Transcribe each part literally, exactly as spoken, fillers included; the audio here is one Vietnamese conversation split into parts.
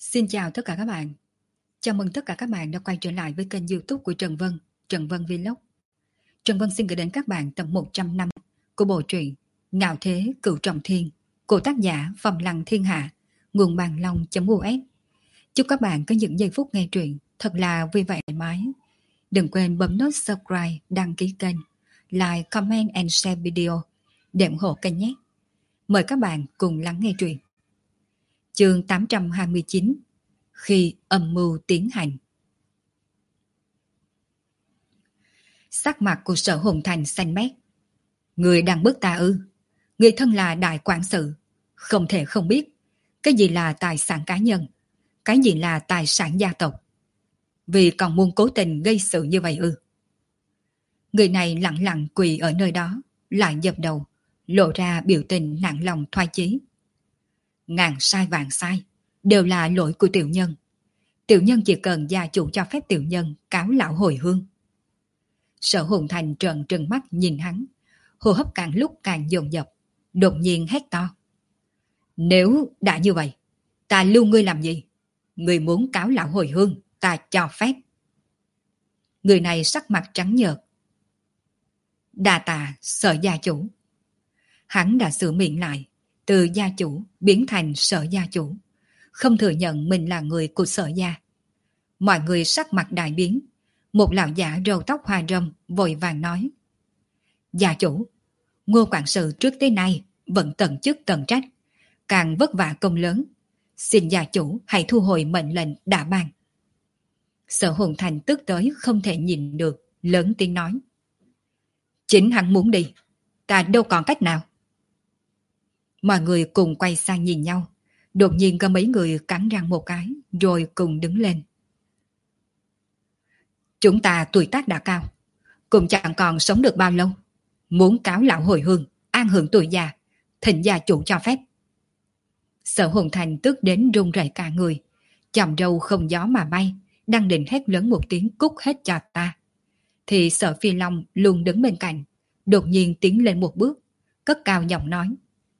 Xin chào tất cả các bạn. Chào mừng tất cả các bạn đã quay trở lại với kênh YouTube của Trần Vân, Trần Vân Vlog. Trần Vân xin gửi đến các bạn tập một trăm năm của bộ truyện Ngạo Thế Cửu Trọng Thiên của tác giả Phong Lăng Thiên Hạ, nguồn bàn long.us. Chúc các bạn có những giây phút nghe truyện thật là vui vẻ thoải mái. Đừng quên bấm nút subscribe, đăng ký kênh, like, comment and share video để ủng hộ kênh nhé. Mời các bạn cùng lắng nghe truyện. Chương tám trăm hai mươi chín. Khi âm mưu tiến hành. Sắc mặt của Sở Hùng Thành xanh mét. Người đang bức ta ư? Người thân là đại quản sự, không thể không biết cái gì là tài sản cá nhân, cái gì là tài sản gia tộc. Vì còn muốn cố tình gây sự như vậy ư? Người này lặng lặng quỳ ở nơi đó, lại dập đầu, lộ ra biểu tình nặng lòng thoái chí. Ngàn sai vạn sai, đều là lỗi của tiểu nhân. Tiểu nhân chỉ cần gia chủ cho phép tiểu nhân cáo lão hồi hương. Sở Hùng Thành trợn trừng mắt nhìn hắn, hô hấp càng lúc càng dồn dập, đột nhiên hét to. Nếu đã như vậy, ta lưu ngươi làm gì? Ngươi muốn cáo lão hồi hương, ta cho phép. Người này sắc mặt trắng nhợt. Đa tạ Sở gia chủ. Hắn đã sửa miệng lại, từ gia chủ biến thành Sở gia chủ, không thừa nhận mình là người của Sở gia. Mọi người sắc mặt đại biến. Một lão giả râu tóc hoa râm vội vàng nói. Gia chủ, Ngô quản sự trước tới nay vẫn tận chức tận trách, càng vất vả công lớn. Xin gia chủ hãy thu hồi mệnh lệnh đã ban. Sở Hùng Thành tức tới không thể nhìn được, lớn tiếng nói. Chính hắn muốn đi, ta đâu còn cách nào. Mọi người cùng quay sang nhìn nhau. Đột nhiên có mấy người cắn răng một cái, rồi cùng đứng lên. Chúng ta tuổi tác đã cao, cũng chẳng còn sống được bao lâu. Muốn cáo lão hồi hương, an hưởng tuổi già, thỉnh gia chủ cho phép. Sở Hùng Thành tức đến run rẩy cả người, chòm râu không gió mà bay, đang định hét lớn một tiếng cút hết cho ta. Thì Sở Phi Long luôn đứng bên cạnh, đột nhiên tiến lên một bước, cất cao giọng nói.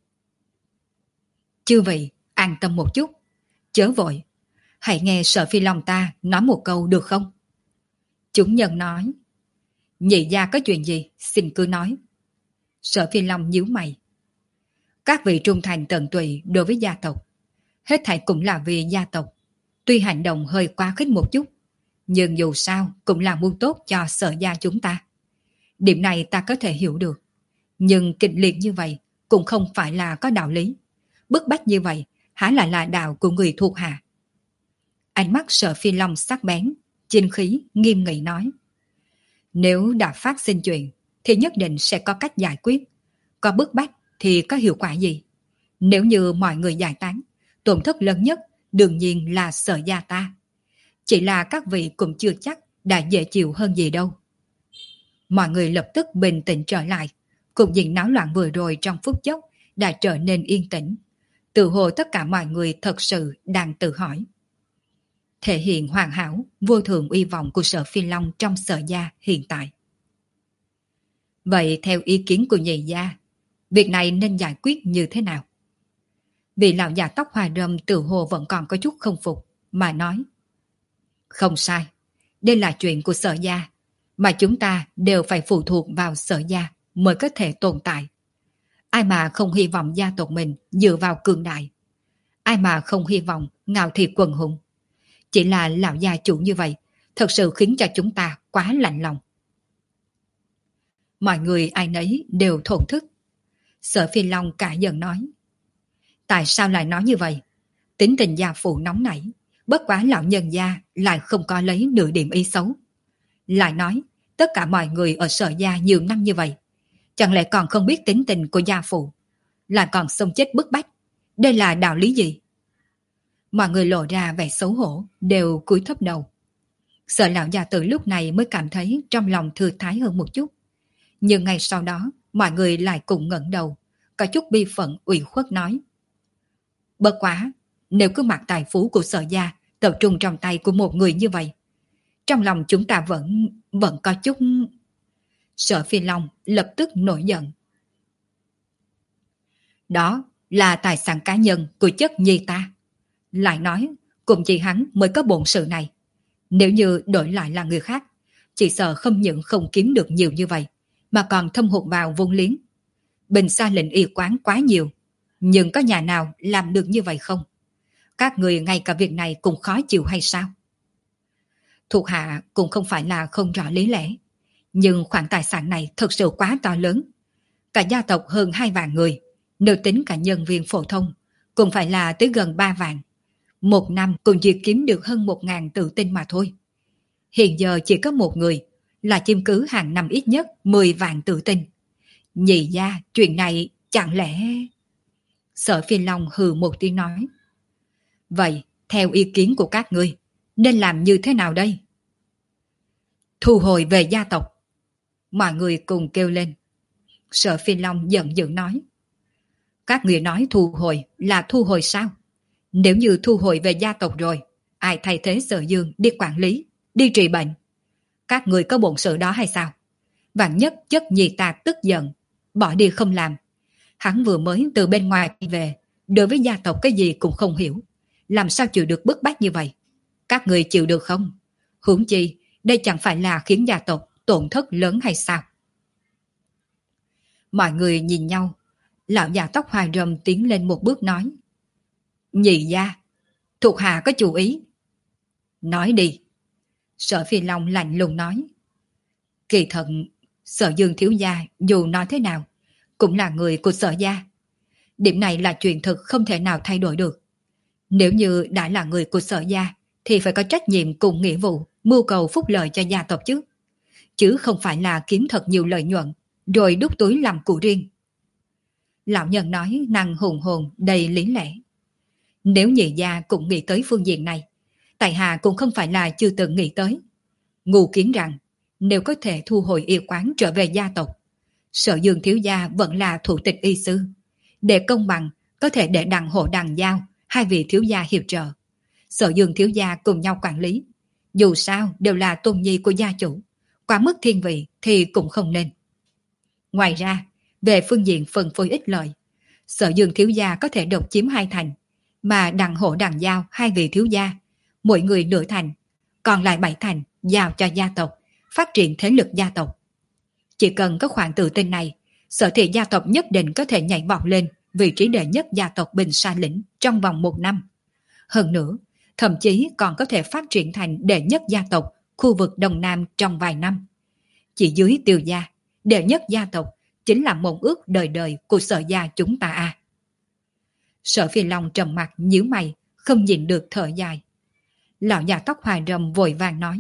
Chư vị, an tâm một chút, chớ vội, hãy nghe Sở Phi Long ta nói một câu được không? Chúng nhân nói. Nhị gia có chuyện gì, xin cứ nói. Sở Phi Long nhíu mày. Các vị trung thành tận tụy đối với gia tộc, hết thảy cũng là vì gia tộc. Tuy hành động hơi quá khích một chút, nhưng dù sao cũng là muốn tốt cho Sở gia chúng ta. Điểm này ta có thể hiểu được. Nhưng kịch liệt như vậy cũng không phải là có đạo lý. Bức bách như vậy há lại là đạo của người thuộc hạ. Ánh mắt Sở Phi Long sắc bén, chính khí nghiêm nghị nói. Nếu đã phát sinh chuyện thì nhất định sẽ có cách giải quyết. Có bức bách thì có hiệu quả gì? Nếu như mọi người giải tán, tổn thất lớn nhất đương nhiên là Sở gia ta. Chỉ là các vị cũng chưa chắc đã dễ chịu hơn gì đâu. Mọi người lập tức bình tĩnh trở lại. Cục diện náo loạn vừa rồi trong phút chốc đã trở nên yên tĩnh. Tự hồ tất cả mọi người thật sự đang tự hỏi. Thể hiện hoàn hảo, vô thượng uy vọng của Sở Phi Long trong Sở gia hiện tại. Vậy theo ý kiến của nhị gia, việc này nên giải quyết như thế nào? Vị lão già tóc hoa râm tự hồ vẫn còn có chút không phục, mà nói. Không sai, đây là chuyện của Sở gia, mà chúng ta đều phải phụ thuộc vào Sở gia mới có thể tồn tại. Ai mà không hy vọng gia tộc mình dựa vào cường đại? Ai mà không hy vọng ngạo thị quần hùng? Chỉ là lão gia chủ như vậy, thật sự khiến cho chúng ta quá lạnh lòng. Mọi người ai nấy đều thổn thức. Sở Phi Long cả giận nói. Tại sao lại nói như vậy? Tính tình gia phụ nóng nảy, bất quá lão nhân gia lại không có lấy nửa điểm ý xấu. Lại nói, tất cả mọi người ở Sở gia nhiều năm như vậy, chẳng lẽ còn không biết tính tình của gia phụ, lại còn xông chết bức bách. Đây là đạo lý gì? Mọi người lộ ra vẻ xấu hổ, đều cúi thấp đầu. Sở lão già tử lúc này mới cảm thấy trong lòng thư thái hơn một chút. Nhưng ngay sau đó, mọi người lại cùng ngẩng đầu, có chút bi phận ủy khuất nói. Bất quá, nếu cứ mặc tài phú của Sở gia tập trung trong tay của một người như vậy, trong lòng chúng ta vẫn, vẫn có chút... Sở Phi Long lập tức nổi giận. Đó là tài sản cá nhân của chất nhi ta. Lại nói, Cũng chỉ hắn mới có bổn sự này. Nếu như đổi lại là người khác, chỉ sợ không những không kiếm được nhiều như vậy, mà còn thâm hụt vào vốn liếng. Bình xa lệnh y quán quá nhiều, nhưng có nhà nào làm được như vậy không? Các người ngay cả việc này cũng khó chịu hay sao? Thuộc hạ cũng không phải là không rõ lý lẽ, nhưng khoản tài sản này thật sự quá to lớn. Cả gia tộc hơn hai vạn người, nếu tính cả nhân viên phổ thông, cũng phải là tới gần ba vạn. Một năm cũng chỉ kiếm được hơn một ngàn tự tinh mà thôi. Hiện giờ chỉ có một người, là chiếm cứ hàng năm ít nhất mười vạn tự tinh. Nhị gia, chuyện này chẳng lẽ... Sở Phi Long hừ một tiếng nói. Vậy, theo ý kiến của các ngươi, nên làm như thế nào đây? Thu hồi về gia tộc. Mọi người cùng kêu lên. Sở Phi Long giận dữ nói. Các người nói thu hồi là thu hồi sao? Nếu như thu hồi về gia tộc rồi, ai thay thế Sở Dương đi quản lý, đi trị bệnh? Các người có bổn sự đó hay sao? Vạn nhất chất nhị ta tức giận, bỏ đi không làm. Hắn vừa mới từ bên ngoài về, đối với gia tộc cái gì cũng không hiểu. Làm sao chịu được bức bách như vậy? Các người chịu được không? Huống chi, đây chẳng phải là khiến gia tộc tổn thất lớn hay sao? Mọi người nhìn nhau, lão già tóc hoa râm tiến lên một bước nói. Nhị gia, thuộc hạ có chủ ý. Nói đi. Sở Phi Long lạnh lùng nói. Kỳ thật, Sở Dương thiếu gia dù nói thế nào, cũng là người của Sở gia. Điểm này là chuyện thực không thể nào thay đổi được. Nếu như đã là người của Sở gia, thì phải có trách nhiệm cùng nghĩa vụ mưu cầu phúc lợi cho gia tộc chứ. Chứ không phải là kiếm thật nhiều lợi nhuận, rồi đút túi làm của riêng. Lão nhân nói năng hùng hồn đầy lý lẽ. Nếu nhị gia cũng nghĩ tới phương diện này, tại hạ cũng không phải là chưa từng nghĩ tới. Ngu kiến rằng, nếu có thể thu hồi y quán trở về gia tộc, Sở Dương thiếu gia vẫn là thủ tịch y sư. Để công bằng, có thể để đặng hộ đặng giao, hai vị thiếu gia hiệp trợ. Sở Dương thiếu gia cùng nhau quản lý. Dù sao đều là tôn nhi của gia chủ, quá mức thiên vị thì cũng không nên. Ngoài ra, về phương diện phân phối ích lợi, Sở Dương thiếu gia có thể độc chiếm hai thành, mà đặng hộ đặng giao hai vị thiếu gia, mỗi người nửa thành, còn lại bảy thành giao cho gia tộc, phát triển thế lực gia tộc. Chỉ cần có khoản tự tin này, Sở thị gia tộc nhất định có thể nhảy vọt lên vị trí đệ nhất gia tộc Bình Sa Lĩnh trong vòng một năm. Hơn nữa, thậm chí còn có thể phát triển thành đệ nhất gia tộc khu vực Đông Nam trong vài năm. Chỉ dưới Tiêu gia, đệ nhất gia tộc chính là mộng ước đời đời của Sở gia chúng ta à. Sở Phi Long trầm mặt nhíu mày, không nhìn được thở dài. Lão già tóc hoa râm vội vàng nói.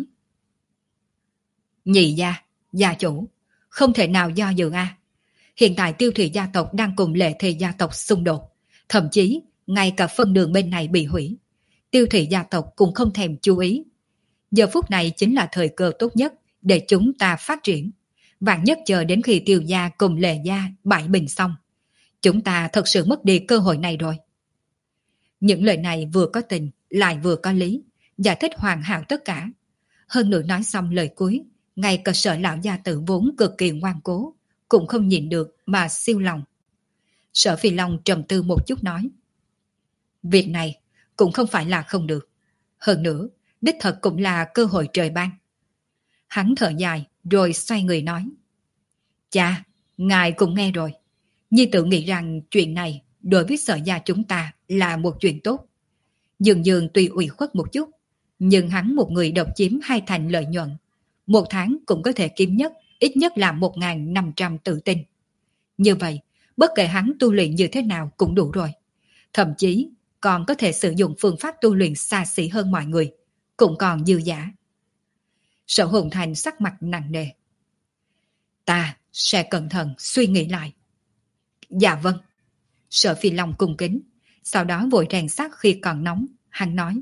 Nhị gia, gia chủ, không thể nào do dự a. Hiện tại Tiêu thị gia tộc đang cùng Lệ thị gia tộc xung đột, thậm chí ngay cả phân đường bên này bị hủy. Tiêu thị gia tộc cũng không thèm chú ý. Giờ phút này chính là thời cơ tốt nhất để chúng ta phát triển. Vạn nhất chờ đến khi Tiêu gia cùng Lệ gia bại bình xong, chúng ta thật sự mất đi cơ hội này rồi. Những lời này vừa có tình, lại vừa có lý, giải thích hoàn hảo tất cả. Hơn nữa nói xong lời cuối, ngay cả Sở lão gia tử vốn cực kỳ ngoan cố, cũng không nhìn được mà siêu lòng. Sở Phi Long trầm tư một chút nói. Việc này cũng không phải là không được. Hơn nữa, đích thật cũng là cơ hội trời ban. Hắn thở dài rồi xoay người nói. Cha, ngài cũng nghe rồi. Nhi tự nghĩ rằng chuyện này đối với Sở gia chúng ta là một chuyện tốt. Dường dường tuy ủy khuất một chút, nhưng hắn một người độc chiếm hai thành lợi nhuận. Một tháng cũng có thể kiếm nhất, ít nhất là một nghìn năm trăm tự tin. Như vậy, bất kể hắn tu luyện như thế nào cũng đủ rồi. Thậm chí còn có thể sử dụng phương pháp tu luyện xa xỉ hơn mọi người, cũng còn dư giả. Sở Hồn Thành sắc mặt nặng nề. Ta sẽ cẩn thận suy nghĩ lại. Dạ vâng. Sở Phi Long cung kính, sau đó vội rèn sắt khi còn nóng, hắn nói.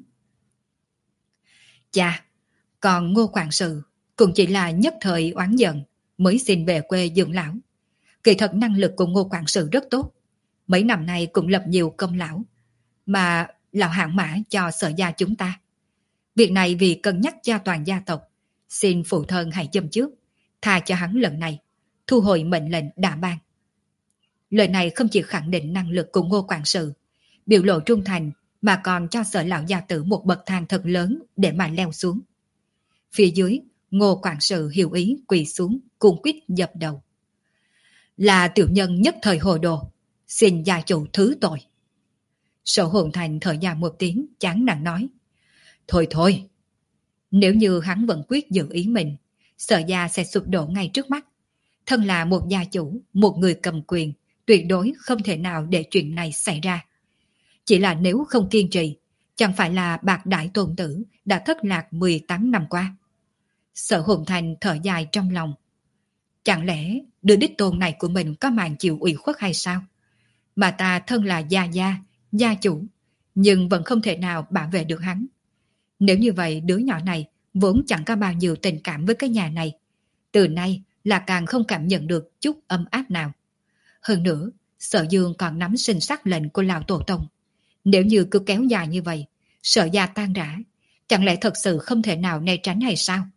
Chà, còn Ngô Quản sự cũng chỉ là nhất thời oán giận mới xin về quê dưỡng lão. Kỳ thật năng lực của Ngô Quản sự rất tốt, mấy năm nay cũng lập nhiều công lão, mà lão hạng mã cho Sở gia chúng ta. Việc này vì cân nhắc cho toàn gia tộc, xin phụ thân hãy châm trước, tha cho hắn lần này, thu hồi mệnh lệnh đã ban. Lời này không chỉ khẳng định năng lực của Ngô Quản sự, biểu lộ trung thành, mà còn cho Sở lão gia tử một bậc thang thật lớn để mà leo xuống. Phía dưới, Ngô quản sự hiểu ý quỳ xuống, cung quýt dập đầu. Là tiểu nhân nhất thời hồ đồ, xin gia chủ thứ tội. Sở Hồn Thành thở dài một tiếng, chán nản nói. Thôi thôi, nếu như hắn vẫn quyết giữ ý mình, Sở gia sẽ sụp đổ ngay trước mắt. Thân là một gia chủ, một người cầm quyền, tuyệt đối không thể nào để chuyện này xảy ra. Chỉ là nếu không kiên trì, chẳng phải là bạc đại tôn tử đã thất lạc mười tám năm qua. Sở Hồn Thành thở dài trong lòng. Chẳng lẽ đứa đích tôn này của mình có màn chịu ủy khuất hay sao? Mà ta thân là gia gia, gia chủ, nhưng vẫn không thể nào bảo vệ được hắn. Nếu như vậy, đứa nhỏ này vốn chẳng có bao nhiêu tình cảm với cái nhà này. Từ nay là càng không cảm nhận được chút ấm áp nào. Hơn nữa, Sở Dương còn nắm sinh sắc lệnh của lão tổ tông. Nếu như cứ kéo dài như vậy, Sở gia tan rã, chẳng lẽ thật sự không thể nào né tránh hay sao?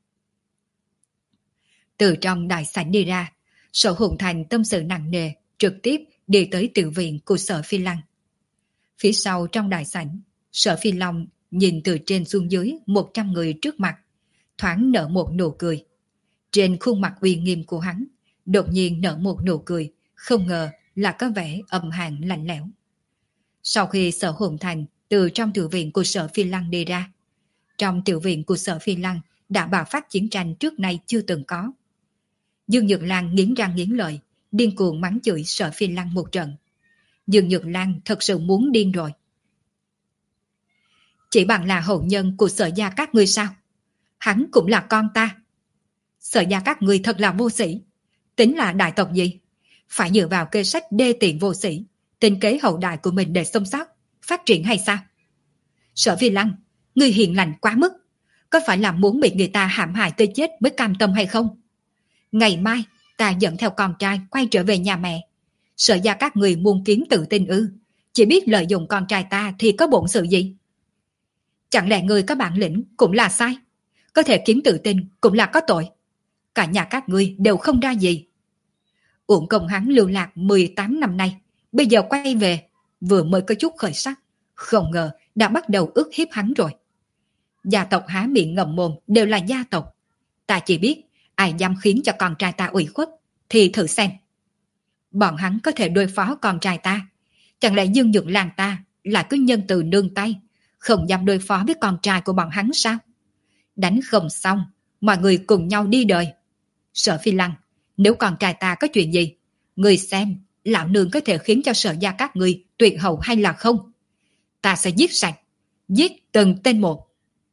Từ trong đại sảnh đi ra, Sở Hồn Thành tâm sự nặng nề, trực tiếp đi tới tiểu viện của Sở Phi Lăng. Phía sau trong đại sảnh, Sở Phi Long nhìn từ trên xuống dưới một trăm người trước mặt, thoáng nở một nụ cười. Trên khuôn mặt uy nghiêm của hắn, đột nhiên nở một nụ cười, không ngờ là có vẻ âm hàn lạnh lẽo. Sau khi Sở Hồn Thành từ trong tiểu viện của Sở Phi Lăng đi ra, trong tiểu viện của Sở Phi Lăng đã bạo phát chiến tranh trước nay chưa từng có. Dương Nhược Lan nghiến răng nghiến lợi, điên cuồng mắng chửi Sở Phi Lăng một trận. Dương Nhược Lan thật sự muốn điên rồi. Chỉ bằng là hậu nhân của Sở gia các ngươi sao? Hắn cũng là con ta. Sở gia các ngươi thật là vô sĩ. Tính là đại tộc gì? Phải dựa vào kê sách đê tiện vô sĩ, tính kế hậu đại của mình để sống sót, phát triển hay sao? Sở Phi Lăng, ngươi hiền lành quá mức. Có phải là muốn bị người ta hãm hại tới chết mới cam tâm hay không? Ngày mai ta dẫn theo con trai quay trở về nhà mẹ. Sở gia các người muôn kiến tự tin ư? Chỉ biết lợi dụng con trai ta thì có bổn sự gì? Chẳng lẽ người có bản lĩnh cũng là sai? Có thể kiếm tự tin cũng là có tội. Cả nhà các ngươi đều không ra gì. Uổng công hắn lưu lạc mười tám năm nay, bây giờ quay về, vừa mới có chút khởi sắc, không ngờ đã bắt đầu ức hiếp hắn rồi. Gia tộc há miệng ngậm mồm đều là gia tộc. Ta chỉ biết ai dám khiến cho con trai ta ủy khuất thì thử xem. Bọn hắn có thể đối phó con trai ta, chẳng lẽ Dương Nhược Lan ta là cứ nhân từ nương tay, không dám đối phó với con trai của bọn hắn sao? Đánh không xong, mọi người cùng nhau đi đời. Sở Phi Lăng, nếu con trai ta có chuyện gì, người xem lão nương có thể khiến cho Sở gia các người tuyệt hậu hay là không? Ta sẽ giết sạch, giết từng tên một.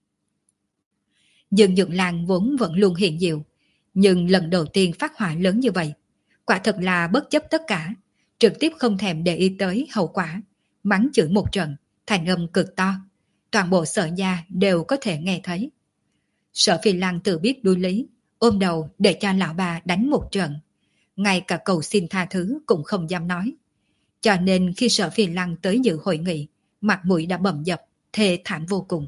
Dương Nhược Lan vốn vẫn luôn hiện diệu, nhưng lần đầu tiên phát hỏa lớn như vậy, quả thật là bất chấp tất cả, trực tiếp không thèm để ý tới hậu quả, mắng chửi một trận, thành âm cực to, toàn bộ Sở gia đều có thể nghe thấy. Sở Phi Lăng tự biết đuối lý, ôm đầu để cho lão bà đánh một trận, ngay cả cầu xin tha thứ cũng không dám nói. Cho nên khi Sở Phi Lăng tới dự hội nghị, mặt mũi đã bầm dập, thê thảm vô cùng.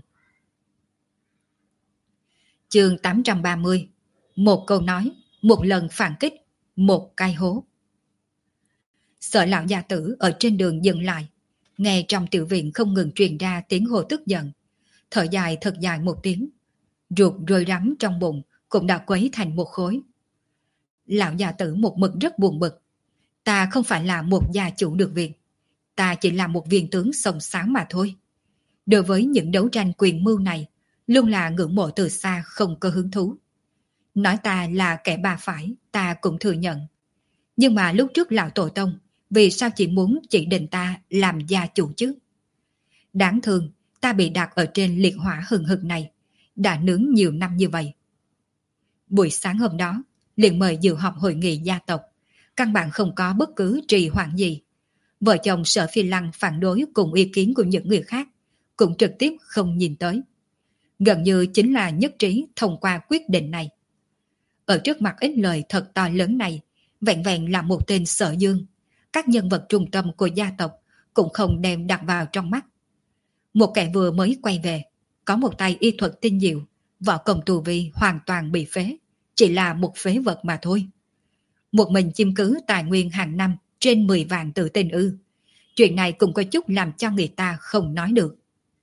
Chương tám trăm ba mươi. Một câu nói, một lần phản kích, một cái hố. Sở lão gia tử ở trên đường dừng lại, nghe trong tiểu viện không ngừng truyền ra tiếng hô tức giận, thở dài thật dài một tiếng, ruột rơi rắm trong bụng cũng đã quấy thành một khối. Lão gia tử một mực rất buồn bực. Ta không phải là một gia chủ được việc, ta chỉ là một viên tướng sông sáo mà thôi. Đối với những đấu tranh quyền mưu này, luôn là ngưỡng mộ từ xa, không có hứng thú. Nói ta là kẻ bà phải, ta cũng thừa nhận. Nhưng mà lúc trước lão tổ tông, vì sao chỉ muốn chỉ định ta làm gia chủ chứ? Đáng thương, ta bị đặt ở trên liệt hỏa hừng hực này, đã nướng nhiều năm như vậy. Buổi sáng hôm đó, liền mời dự họp hội nghị gia tộc, căn bản không có bất cứ trì hoãn gì. Vợ chồng Sở Phi Lăng phản đối cùng ý kiến của những người khác, cũng trực tiếp không nhìn tới. Gần như chính là nhất trí thông qua quyết định này. Ở trước mặt ít lời thật to lớn này, vẹn vẹn là một tên Sở Dương, các nhân vật trung tâm của gia tộc cũng không đem đặt vào trong mắt. Một kẻ vừa mới quay về, có một tay y thuật tinh diệu, võ công tu vi hoàn toàn bị phế, chỉ là một phế vật mà thôi. Một mình chiếm cứ tài nguyên hàng năm trên mười vạn tự tin ư? Chuyện này cũng có chút làm cho người ta không nói được.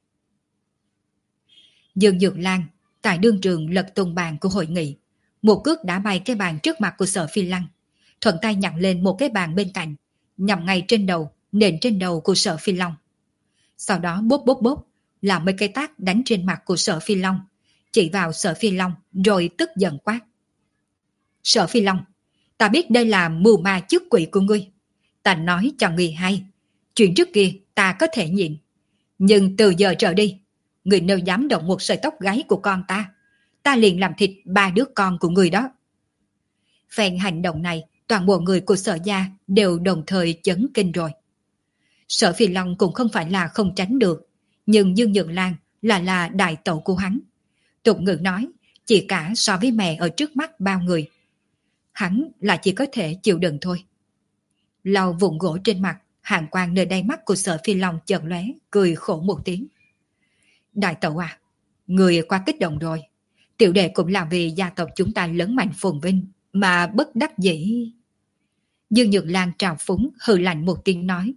Dương Dược Lan tại đương trường lật tung bàn của hội nghị, một cước đã bay cái bàn trước mặt của Sở Phi Lăng, thuận tay nhặt lên một cái bàn bên cạnh, nhằm ngay trên đầu, nện trên đầu của Sở Phi Long. Sau đó bốp bốp bốp, làm mấy cái tát đánh trên mặt của Sở Phi Long, chỉ vào Sở Phi Long rồi tức giận quát. Sở Phi Long, ta biết đây là mưu ma chức quỷ của ngươi. Ta nói cho ngươi hay, chuyện trước kia ta có thể nhịn, nhưng từ giờ trở đi, ngươi nếu dám động một sợi tóc gáy của con ta, ta liền làm thịt ba đứa con của ngươi đó. Phen hành động này, toàn bộ người của Sở gia đều đồng thời chấn kinh rồi. Sở Phi Long cũng không phải là không tránh được, nhưng Dương Nhược Lan là là đại tẩu của hắn. Tục ngữ nói, chỉ cả so với mẹ ở trước mắt bao người. Hắn là chỉ có thể chịu đựng thôi. Lau vụn gỗ trên mặt, hàn quang nơi đáy mắt của Sở Phi Long chợt lóe, cười khổ một tiếng. Đại tẩu à, người quá kích động rồi. Tiểu đệ cũng là vì gia tộc chúng ta lớn mạnh phồn vinh, mà bất đắc dĩ. Dương Nhược Lan trào phúng hừ lạnh một tiếng nói.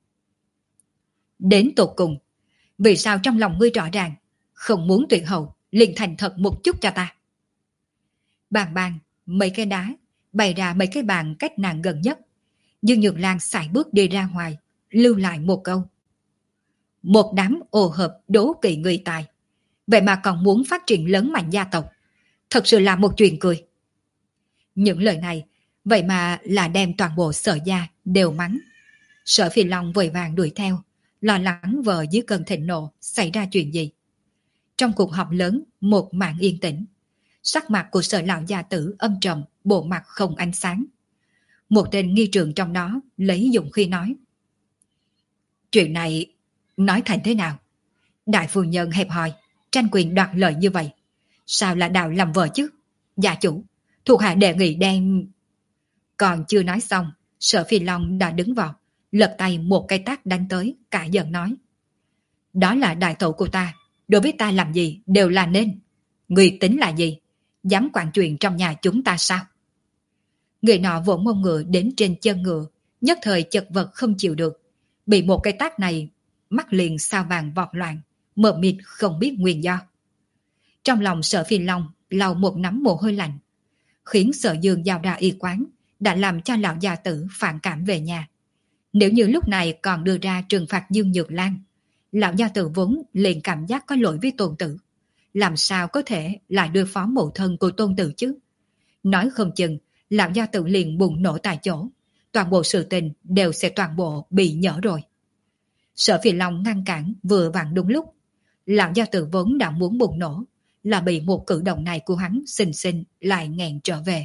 Đến tột cùng, vì sao trong lòng ngươi rõ ràng, không muốn tuyệt hậu, liền thành thật một chút cho ta. Bàn bàn, mấy cái đá, bày ra mấy cái bàn cách nàng gần nhất. Dương Nhược Lan sải bước đi ra ngoài, lưu lại một câu. Một đám ồ hợp đố kỵ người tài, vậy mà còn muốn phát triển lớn mạnh gia tộc. Thật sự là một chuyện cười. Những lời này, vậy mà là đem toàn bộ Sở gia đều mắng. Sở Phi Long vội vàng đuổi theo, lo lắng vợ dưới cơn thịnh nộ xảy ra chuyện gì. Trong cuộc họp lớn, một màn yên tĩnh. Sắc mặt của Sở lão gia tử âm trầm, bộ mặt không ánh sáng. Một tên nghi trường trong đó lấy dũng khí nói. Chuyện này nói thành thế nào? Đại phu nhân hẹp hòi, tranh quyền đoạt lợi như vậy, sao là đào làm vợ chứ? Gia chủ, thuộc hạ đề nghị đem... Còn chưa nói xong, Sở Phi Long đã đứng vào, lật tay một cái tát đánh tới, cả giận nói. Đó là đại tẩu của ta, đối với ta làm gì đều là nên. Người tính là gì? Dám quản chuyện trong nhà chúng ta sao? Người nọ vỗ mông ngựa đến trên chân ngựa, nhất thời chật vật không chịu được. Bị một cái tát này, mắt liền sao vàng vọt loạn, mờ mịt không biết nguyên do. Trong lòng Sở Phi Long lau một nắm mồ hôi lạnh, khiến Sở Dương giao ra y quán, đã làm cho lão gia tử phản cảm về nhà. Nếu như lúc này còn đưa ra trừng phạt Dương Nhược Lan, lão gia tử vốn liền cảm giác có lỗi với tôn tử. Làm sao có thể lại đưa phó mẫu thân của tôn tử chứ? Nói không chừng, lão gia tử liền bùng nổ tại chỗ. Toàn bộ sự tình đều sẽ toàn bộ bị nhỡ rồi. Sở Phi Long ngăn cản vừa vặn đúng lúc. Lão gia tử vốn đã muốn bùng nổ, là bị một cử động này của hắn xinh xinh lại nghẹn trở về.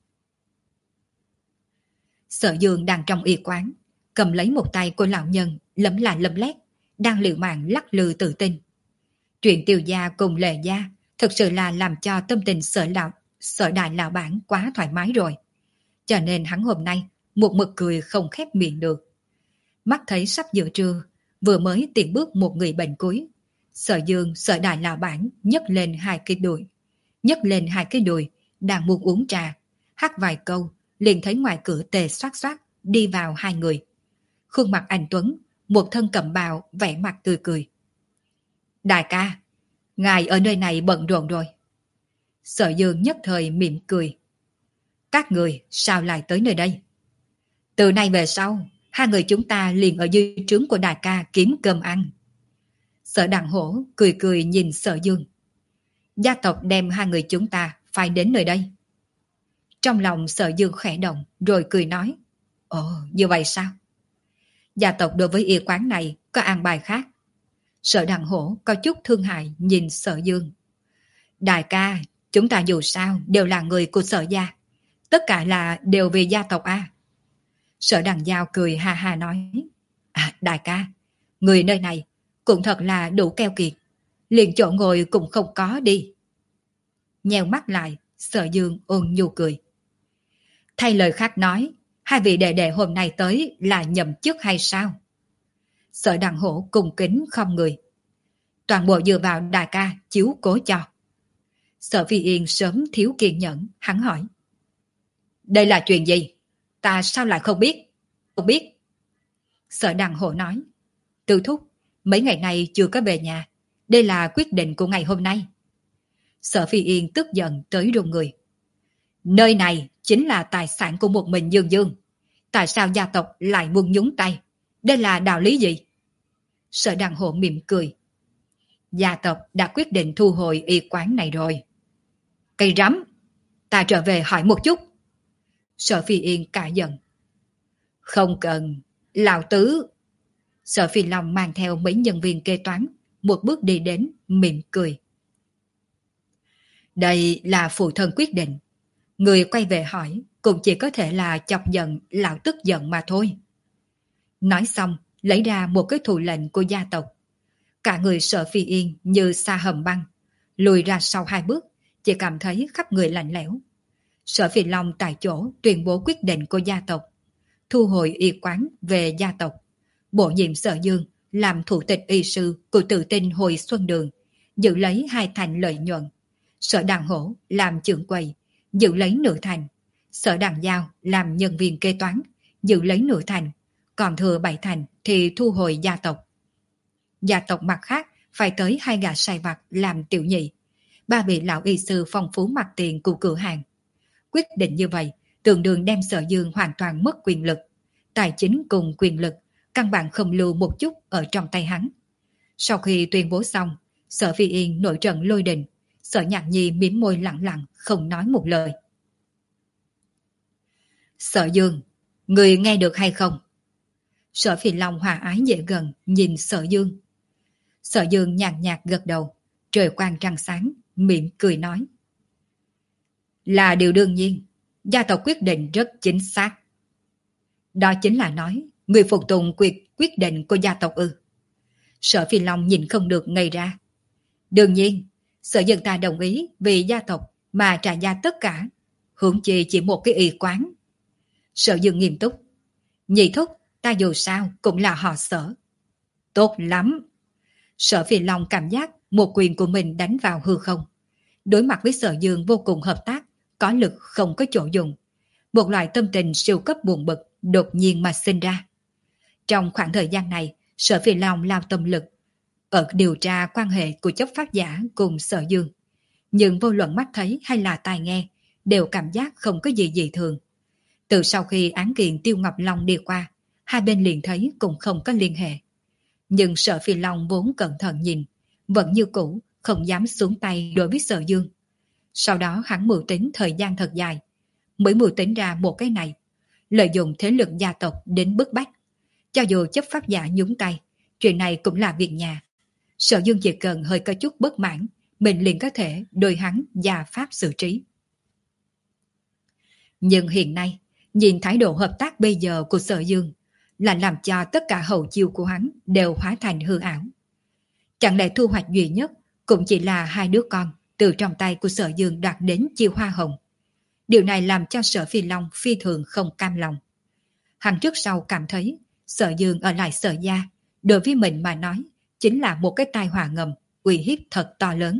Sở Dương đang trong y quán, cầm lấy một tay của lão nhân, lấm là lấm lét, đang liều mạng lắc lư tự tin. Chuyện Tiêu gia cùng Lệ gia thực sự là làm cho tâm tình Sở lão, Sở đại lão bản quá thoải mái rồi. Cho nên hắn hôm nay một mực cười không khép miệng được. Mắt thấy sắp giữa trưa, vừa mới tiến bước một người bệnh cuối, Sở Dương, Sở đại lão bản nhấc lên hai cái đùi, nhấc lên hai cái đùi, đang muốn uống trà, hắt vài câu, liền thấy ngoài cửa Tề Soát Soát đi vào hai người. Khuôn mặt anh tuấn, một thân cẩm bào, vẻ mặt tươi cười. Đại ca, ngài ở nơi này bận rộn rồi. Sở Dương nhất thời mỉm cười. Các người sao lại tới nơi đây? Từ nay về sau, hai người chúng ta liền ở dưới trướng của đại ca kiếm cơm ăn. Sở Đặng Hổ cười cười nhìn Sở Dương. Gia tộc đem hai người chúng ta phải đến nơi đây. Trong lòng Sở Dương khẽ động rồi cười nói. Ồ, như vậy sao? Gia tộc đối với y quán này có an bài khác. Sở Đặng Hổ có chút thương hại nhìn Sở Dương. Đại ca, chúng ta dù sao đều là người của Sở gia. Tất cả là đều vì gia tộc a. Sở Đặng Giao cười ha ha nói. À, đại ca, người nơi này cũng thật là đủ keo kiệt. Liền chỗ ngồi cũng không có đi. Nheo mắt lại, Sở Dương ôn nhu cười. Thay lời khác nói, hai vị đệ đệ hôm nay tới là nhậm chức hay sao? Sở Đặng Hổ cung kính không người. Toàn bộ dựa vào đại ca chiếu cố cho. Sở Phi Yên sớm thiếu kiên nhẫn, hắn hỏi. Đây là chuyện gì? Ta sao lại không biết? Không biết. Sở Đằng Hổ nói, Tư thúc, mấy ngày nay chưa có về nhà. Đây là quyết định của ngày hôm nay. Sở Phi Yên tức giận tới run người. Nơi này chính là tài sản của một mình Dương Dương. Tại sao gia tộc lại muốn nhúng tay? Đây là đạo lý gì? Sở Đằng Hổ mỉm cười. Gia tộc đã quyết định thu hồi y quán này rồi. Cây rắm, ta trở về hỏi một chút. Sở Phi Yên cả giận. Không cần, lão tứ. Sở Phi Long mang theo mấy nhân viên kê toán, một bước đi đến, mỉm cười. Đây là phụ thân quyết định. Người quay về hỏi cũng chỉ có thể là chọc giận lão tức giận mà thôi. Nói xong, lấy ra một cái thủ lệnh của gia tộc. Cả người Sở Phi Yên như sa hầm băng, lùi ra sau hai bước, chỉ cảm thấy khắp người lạnh lẽo. Sở Phi Long tại chỗ tuyên bố quyết định của gia tộc, thu hồi y quán về gia tộc, bổ nhiệm Sở Dương làm thủ tịch y sư của Tự Tin Hồi Xuân Đường, giữ lấy hai thành lợi nhuận. Sở Đằng Hổ làm trưởng quầy, giữ lấy nửa thành. Sở Đằng Giao làm nhân viên kế toán, giữ lấy nửa thành. Còn thừa bảy thành thì thu hồi gia tộc. Gia tộc mặt khác phải tới hai gã sai vặt làm tiểu nhị. Ba vị lão y sư phong phú mặt tiền của cửa hàng. Quyết định như vậy, tương đương đem Sở Dương hoàn toàn mất quyền lực. Tài chính cùng quyền lực, căn bản không lưu một chút ở trong tay hắn. Sau khi tuyên bố xong, Sở Phi Yên nổi trận lôi đình. Sở Nhạc Nhi mím môi lặng lặng, không nói một lời. Sở Dương, người nghe được hay không? Sở Phi Long hòa ái dễ gần, nhìn Sở Dương. Sở Dương nhàn nhạt gật đầu, trời quang trăng sáng, mỉm cười nói. Là điều đương nhiên, gia tộc quyết định rất chính xác. Đó chính là nói, người phục tùng quyết, quyết định của gia tộc ư. Sở Phi Long nhìn không được ngây ra. Đương nhiên, Sở Dương ta đồng ý vì gia tộc mà trả giá tất cả, huống chi chỉ một cái y quán. Sở Dương nghiêm túc. Nhị thúc, ta dù sao cũng là họ Sở. Tốt lắm. Sở Phi Long cảm giác một quyền của mình đánh vào hư không. Đối mặt với Sở Dương vô cùng hợp tác, có lực không có chỗ dùng. Một loại tâm tình siêu cấp buồn bực đột nhiên mà sinh ra. Trong khoảng thời gian này, Sở Phi Long lao tâm lực ở điều tra quan hệ của chấp pháp giả cùng Sở Dương. Nhưng vô luận mắt thấy hay là tai nghe, đều cảm giác không có gì dị thường. Từ sau khi án kiện Tiêu Ngọc Long đi qua, hai bên liền thấy cũng không có liên hệ. Nhưng Sở Phi Long vốn cẩn thận nhìn, vẫn như cũ, không dám xuống tay đối với Sở Dương. Sau đó hắn mưu tính thời gian thật dài, mới mưu tính ra một cái này, lợi dụng thế lực gia tộc đến bức bách. Cho dù chấp pháp giả nhúng tay, chuyện này cũng là việc nhà. Sở Dương chỉ cần hơi có chút bất mãn, mình liền có thể đôi hắn gia pháp xử trí. Nhưng hiện nay, nhìn thái độ hợp tác bây giờ của Sở Dương, là làm cho tất cả hậu chiêu của hắn đều hóa thành hư ảo. Chẳng lẽ thu hoạch duy nhất cũng chỉ là hai đứa con từ trong tay của Sở Dương đoạt đến chiêu hoa hồng. Điều này làm cho Sở Phi Long phi thường không cam lòng. Hắn trước sau cảm thấy Sở Dương ở lại Sở gia, đối với mình mà nói, chính là một cái tai họa ngầm, uy hiếp thật to lớn.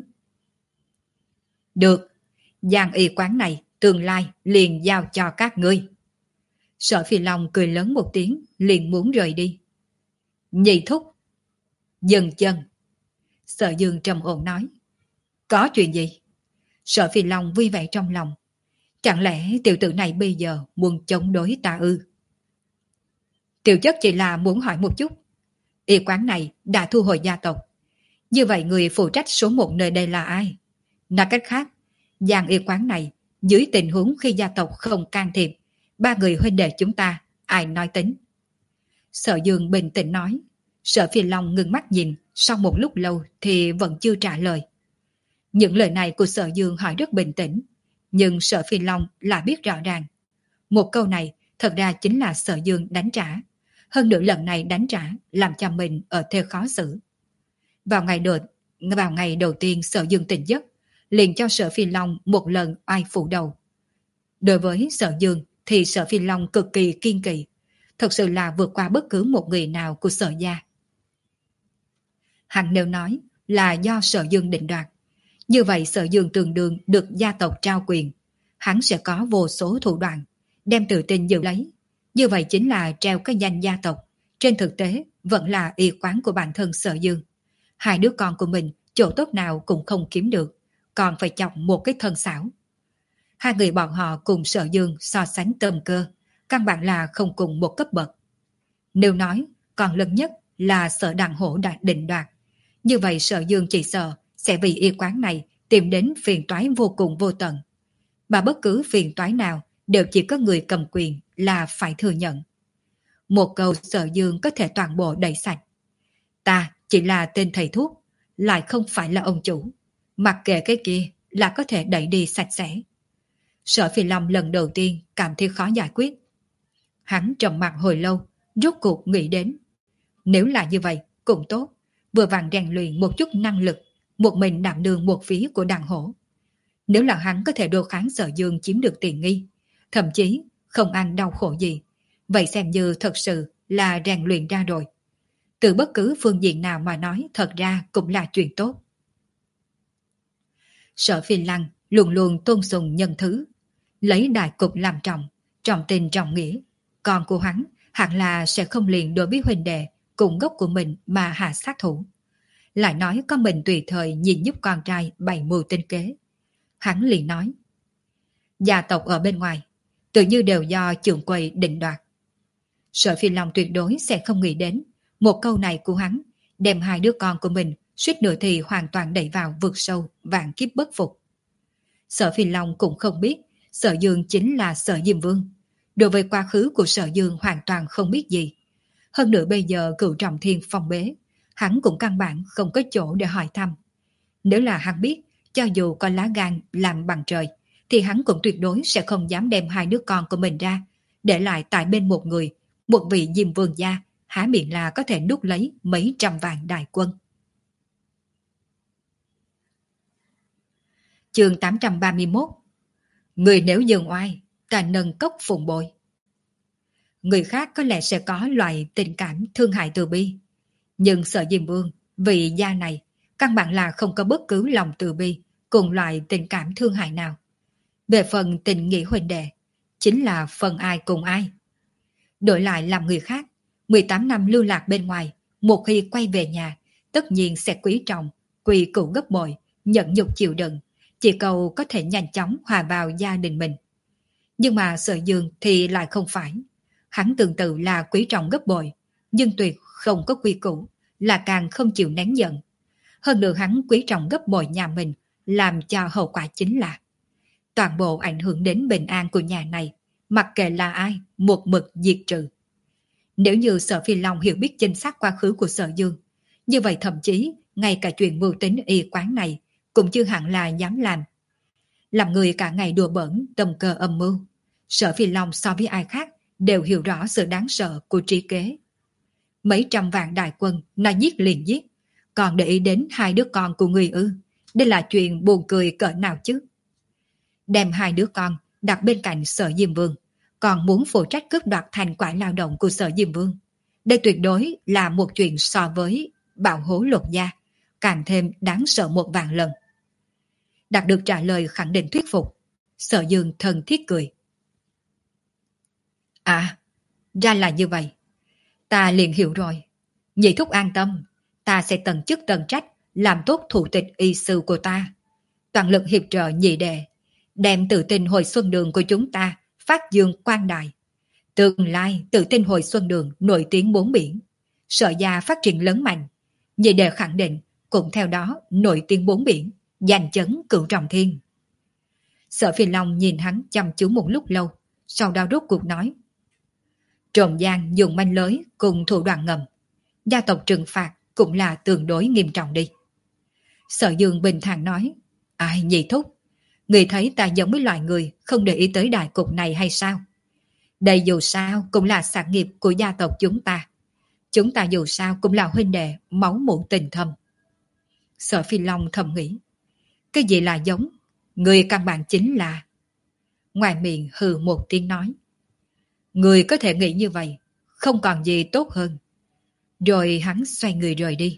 Được, Giang y quán này tương lai liền giao cho các ngươi. Sở Phi Long cười lớn một tiếng, liền muốn rời đi. Nhị thúc. Dừng chân. Sở Dương trầm ổn nói. Có chuyện gì? Sở Phi Long vui vẻ trong lòng. Chẳng lẽ tiểu tử này bây giờ muốn chống đối ta ư? Tiểu chất chỉ là muốn hỏi một chút. Y quán này đã thu hồi gia tộc. Như vậy người phụ trách số một nơi đây là ai? Nói cách khác, Giang y quán này dưới tình huống khi gia tộc không can thiệp, ba người huynh đệ chúng ta ai nói tính? Sở Dương bình tĩnh nói. Sở Phi Long ngưng mắt nhìn, sau một lúc lâu thì vẫn chưa trả lời. Những lời này của Sở Dương hỏi rất bình tĩnh, nhưng Sở Phi Long lại biết rõ ràng. Một câu này thật ra chính là Sở Dương đánh trả. Hơn nữa lần này đánh trả làm cho mình ở thế khó xử. Vào ngày đầu, vào ngày đầu tiên Sở Dương tỉnh giấc, liền cho Sở Phi Long một lần oai phủ đầu. Đối với Sở Dương thì Sở Phi Long cực kỳ kiên kỳ, thật sự là vượt qua bất cứ một người nào của Sở gia. Hắn nếu nói là do Sở Dương định đoạt, như vậy Sở Dương tương đương được gia tộc trao quyền, hắn sẽ có vô số thủ đoạn đem Tự Tin giữ lấy. Như vậy chính là treo cái danh gia tộc, trên thực tế vẫn là y quán của bản thân Sở Dương. Hai đứa con của mình chỗ tốt nào cũng không kiếm được, còn phải chọc một cái thân xảo. Hai người bọn họ cùng Sở Dương so sánh tầm cơ, căn bản là không cùng một cấp bậc. Nếu nói còn lớn nhất là Sở Đằng Hổ đạt định đoạt, như vậy Sở Dương chỉ sợ sẽ vì y quán này tìm đến phiền toái vô cùng vô tận. Mà bất cứ phiền toái nào đều chỉ có người cầm quyền là phải thừa nhận. Một câu Sở Dương có thể toàn bộ đẩy sạch. Ta chỉ là tên thầy thuốc, lại không phải là ông chủ. Mặc kệ cái kia là có thể đẩy đi sạch sẽ. Sở Phi Long lần đầu tiên cảm thấy khó giải quyết. Hắn trầm mặc hồi lâu, rốt cuộc nghĩ đến. Nếu là như vậy, cũng tốt. Vừa vặn rèn luyện một chút năng lực, một mình đảm đương một phía của Đằng Hổ. Nếu là hắn có thể đô kháng Sở Dương chiếm được tiền nghi, thậm chí không ăn đau khổ gì, vậy xem như thật sự là rèn luyện ra rồi. Từ bất cứ phương diện nào mà nói thật ra cũng là chuyện tốt. Sở Phi Lăng luôn luôn tôn sùng nhân thứ, lấy đại cục làm trọng, trọng tình trọng nghĩa. Con của hắn hẳn là sẽ không liền đối với huynh đệ cùng gốc của mình mà hạ sát thủ. Lại nói con mình tùy thời nhìn giúp con trai bày mưu tinh kế. Hắn liền nói, gia tộc ở bên ngoài tự như đều do trưởng quầy định đoạt. Sở Phi Long tuyệt đối sẽ không nghĩ đến một câu này của hắn đem hai đứa con của mình suýt nữa thì hoàn toàn đẩy vào vực sâu vạn kiếp bất phục. Sở Phi Long cũng không biết Sở Dương chính là Sở Diêm Vương. Đối với quá khứ của Sở Dương hoàn toàn không biết gì. Hơn nữa bây giờ cựu trọng thiên phong bế, hắn cũng căn bản không có chỗ để hỏi thăm. Nếu là hắn biết, cho dù có lá gan làm bằng trời, thì hắn cũng tuyệt đối sẽ không dám đem hai đứa con của mình ra, để lại tại bên một người, một vị Diêm Vương gia, há miệng là có thể nuốt lấy mấy trăm vạn đại quân. Chương tám trăm ba mươi mốt. Người nếu dường oai, ta nâng cốc phụng bội. Người khác có lẽ sẽ có loại tình cảm thương hại từ bi, nhưng Sở Diêm Vương, vị gia này, căn bản là không có bất cứ lòng từ bi cùng loại tình cảm thương hại nào. Về phần tình nghĩa huynh đệ, chính là phần ai cùng ai. Đổi lại làm người khác, mười tám năm lưu lạc bên ngoài, một khi quay về nhà, tất nhiên sẽ quý trọng, quy củ gấp bội, nhẫn nhục chịu đựng, chỉ cầu có thể nhanh chóng hòa vào gia đình mình. Nhưng mà Sở Dương thì lại không phải. Hắn tương tự là quý trọng gấp bội, nhưng tuyệt không có quy củ, là càng không chịu nén giận. Hơn nữa hắn quý trọng gấp bội nhà mình, làm cho hậu quả chính là toàn bộ ảnh hưởng đến bình an của nhà này, mặc kệ là ai, một mực diệt trừ. Nếu như Sở Phi Long hiểu biết chính xác quá khứ của Sở Dương, như vậy thậm chí ngay cả chuyện mưu tính y quán này cũng chưa hẳn là dám làm. Làm người cả ngày đùa bỡn, tầm cơ âm mưu, Sở Phi Long so với ai khác đều hiểu rõ sự đáng sợ của trí kế. Mấy trăm vạn đại quân nó giết liền giết, còn để ý đến hai đứa con của người ư? Đây là chuyện buồn cười cỡ nào chứ? Đem hai đứa con đặt bên cạnh Sở Diêm Vương, còn muốn phụ trách cướp đoạt thành quả lao động của Sở Diêm Vương. Đây tuyệt đối là một chuyện so với bạo hố lột da, càng thêm đáng sợ một vạn lần. Đạt được trả lời khẳng định thuyết phục, Sở Dương thân thiết cười. À, ra là như vậy. Ta liền hiểu rồi. Nhị thúc an tâm, ta sẽ tận chức tận trách làm tốt thủ tịch y sư của ta. Toàn lực hiệp trợ nhị đệ, đem tự tin hồi xuân đường của chúng ta phát dương quang đại. Tương lai tự tin hồi xuân đường nổi tiếng bốn biển. Sở gia phát triển lớn mạnh, nhị đệ khẳng định cũng theo đó nổi tiếng bốn biển, giành chấn cửu trọng thiên. Sở Phi Long nhìn hắn chăm chú một lúc lâu, sau đó rốt cuộc nói. Trộm gian dùng manh lưới cùng thủ đoạn ngầm, gia tộc trừng phạt cũng là tương đối nghiêm trọng đi. Sở Dương bình thản nói, ai nhị thúc, người thấy ta giống với loại người không để ý tới đại cục này hay sao? Đây dù sao cũng là sản nghiệp của gia tộc chúng ta. Chúng ta dù sao cũng là huynh đệ máu mủ tình thâm. Sở Phi Long thầm nghĩ, cái gì là giống? Người căn bản chính là... Ngoài miệng hừ một tiếng nói, người có thể nghĩ như vậy, không còn gì tốt hơn. Rồi hắn xoay người rời đi.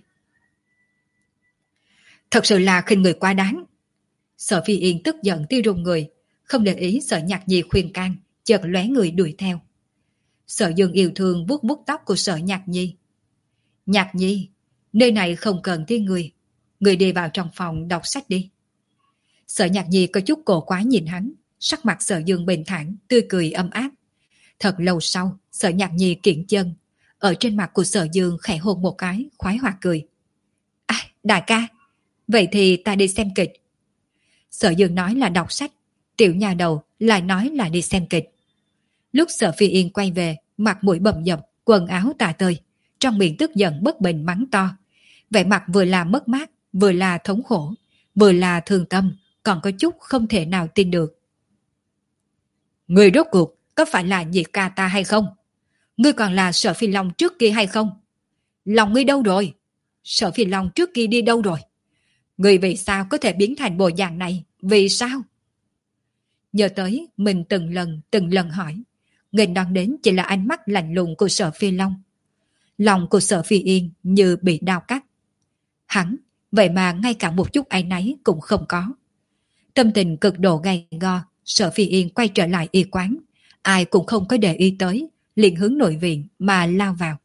Thật sự là khinh người quá đáng. Sở Phi Yên tức giận tiêu run người, không để ý Sở Nhạc Nhi khuyên can, chợt lóe người đuổi theo. Sở Dương yêu thương vuốt vuốt tóc của Sở Nhạc Nhi. Nhạc Nhi, nơi này không cần tới người. Người đi vào trong phòng đọc sách đi. Sở Nhạc Nhi có chút cổ quái nhìn hắn, sắc mặt Sở Dương bình thản, tươi cười ấm áp. Thật lâu sau, Sở Nhạc Nhi kiễng chân, ở trên mặt của Sở Dương khẽ hôn một cái, khoái hoạt cười. À, đại ca, vậy thì ta đi xem kịch. Sở Dương nói là đọc sách, tiểu nhà đầu lại nói là đi xem kịch. Lúc Sở Phi Yên quay về, mặt mũi bầm dập, quần áo tả tơi, trong miệng tức giận bất bình mắng to. Vẻ mặt vừa là mất mát, vừa là thống khổ, vừa là thương tâm, còn có chút không thể nào tin được. Người rốt cuộc có phải là nhị ca ta hay không? Ngươi còn là Sở Phi Long trước kia hay không? Lòng ngươi đâu rồi? Sở Phi Long trước kia đi đâu rồi? Ngươi vì sao có thể biến thành bộ dạng này? Vì sao? Nhớ tới mình từng lần từng lần hỏi, nghênh đón đến chỉ là ánh mắt lạnh lùng của Sở Phi Long. Lòng của Sở Phi Yên như bị đau cắt. Hắn, vậy mà ngay cả một chút áy náy cũng không có. Tâm tình cực độ gay go, Sở Phi Yên quay trở lại y quán. Ai cũng không có để ý tới, liền hướng nội viện mà lao vào.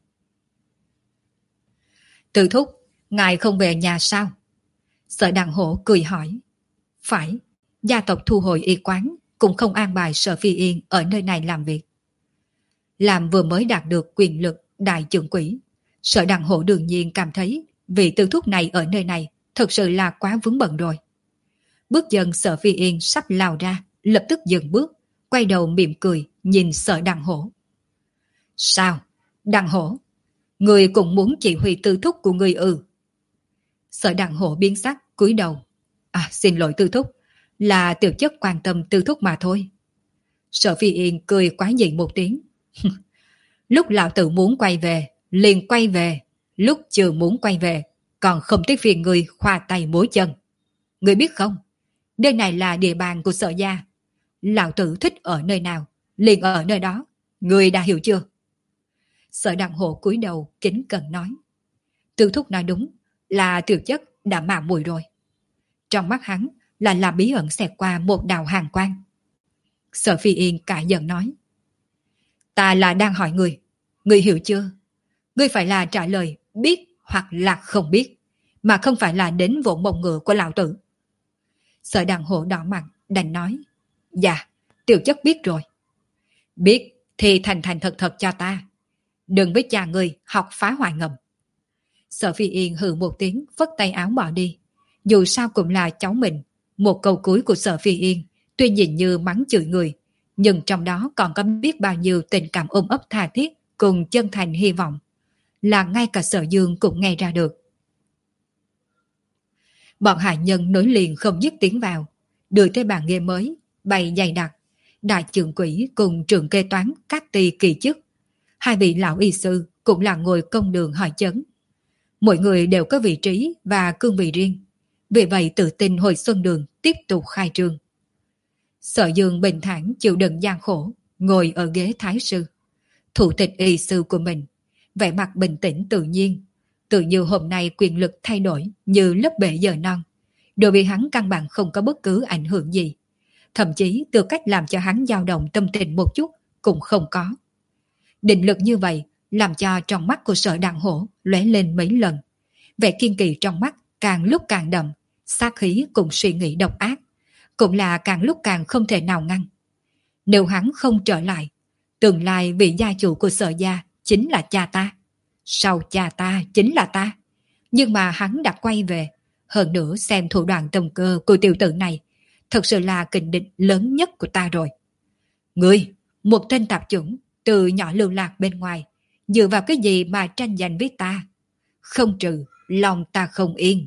Từ thúc, ngài không về nhà sao? Sở Đằng Hổ cười hỏi. Phải, gia tộc thu hồi y quán, cũng không an bài Sở Phi Yên ở nơi này làm việc. Làm vừa mới đạt được quyền lực đại trưởng quỹ, Sở Đằng Hổ đương nhiên cảm thấy vị từ thúc này ở nơi này thật sự là quá vướng bận rồi. Bước chân Sở Phi Yên sắp lao ra, lập tức dừng bước, quay đầu mỉm cười nhìn Sở Đằng Hổ. Sao? Đằng Hổ, người cũng muốn chỉ huy tư thúc của người ư? Sở Đằng Hổ biến sắc, cúi đầu. À, xin lỗi tư thúc, là tiểu chất quan tâm tư thúc mà thôi. Sở Phi Yên cười quá dị một tiếng. Lúc lão tử muốn quay về, liền quay về. Lúc chưa muốn quay về, còn không tới phiền người khoa tay múa chân. Người biết không, nơi này là địa bàn của Sở gia. Lão tử thích ở nơi nào, liền ở nơi đó. Người đã hiểu chưa? Sở Đằng Hổ cúi đầu kính cẩn nói. Tư thúc nói đúng, là tiểu chất đã mạo muội rồi. Trong mắt hắn là làm bí ẩn xẹt qua một đạo hàn quang. Sở Phi Yên cả giận nói. Ta là đang hỏi người, người hiểu chưa? Ngươi phải là trả lời biết hoặc là không biết, mà không phải là đến vỗ mông ngựa của lão tử. Sở Đằng Hổ đỏ mặt đành nói. Dạ, tiểu chất biết rồi. Biết thì thành thành thật thật cho ta. Đừng với cha ngươi học phá hoại ngầm. Sở Phi Yên hừ một tiếng, phất tay áo bỏ đi. Dù sao cũng là cháu mình. Một câu cuối của Sở Phi Yên tuy nhìn như mắng chửi người, nhưng trong đó còn có biết bao nhiêu tình cảm ôm ấp tha thiết cùng chân thành hy vọng, là ngay cả Sở Dương cũng nghe ra được. Bọn hạ nhân nối liền không dứt tiến vào, đưa tới bàn ghế mới, bày dày đặc. Đại trưởng quỹ cùng trưởng kê toán các ty kỳ chức. Hai vị lão y sư cũng là ngồi công đường hỏi chấn. Mỗi người đều có vị trí và cương vị riêng. Vì vậy tự tin hồi xuân đường tiếp tục khai trương. Sở Dương bình thản chịu đựng gian khổ, ngồi ở ghế thái sư. Thủ tịch y sư của mình, vẻ mặt bình tĩnh tự nhiên. Tự như hôm nay quyền lực thay đổi như lớp bể giờ non. Đối với hắn căn bản không có bất cứ ảnh hưởng gì. Thậm chí tư cách làm cho hắn dao động tâm tình một chút cũng không có. Định lực như vậy làm cho trong mắt của Sở Đằng Hổ lóe lên mấy lần. Vẻ kiên kỳ trong mắt càng lúc càng đậm, sát khí cùng suy nghĩ độc ác, cũng là càng lúc càng không thể nào ngăn. Nếu hắn không trở lại, tương lai vị gia chủ của Sở gia chính là cha ta. Sau cha ta chính là ta. Nhưng mà hắn đã quay về, hơn nữa xem thủ đoạn tầm cơ của tiểu tử này, thật sự là kình địch lớn nhất của ta rồi. Ngươi, một tên tạp chủng, từ nhỏ lưu lạc bên ngoài, dựa vào cái gì mà tranh giành với ta? Không trừ, lòng ta không yên.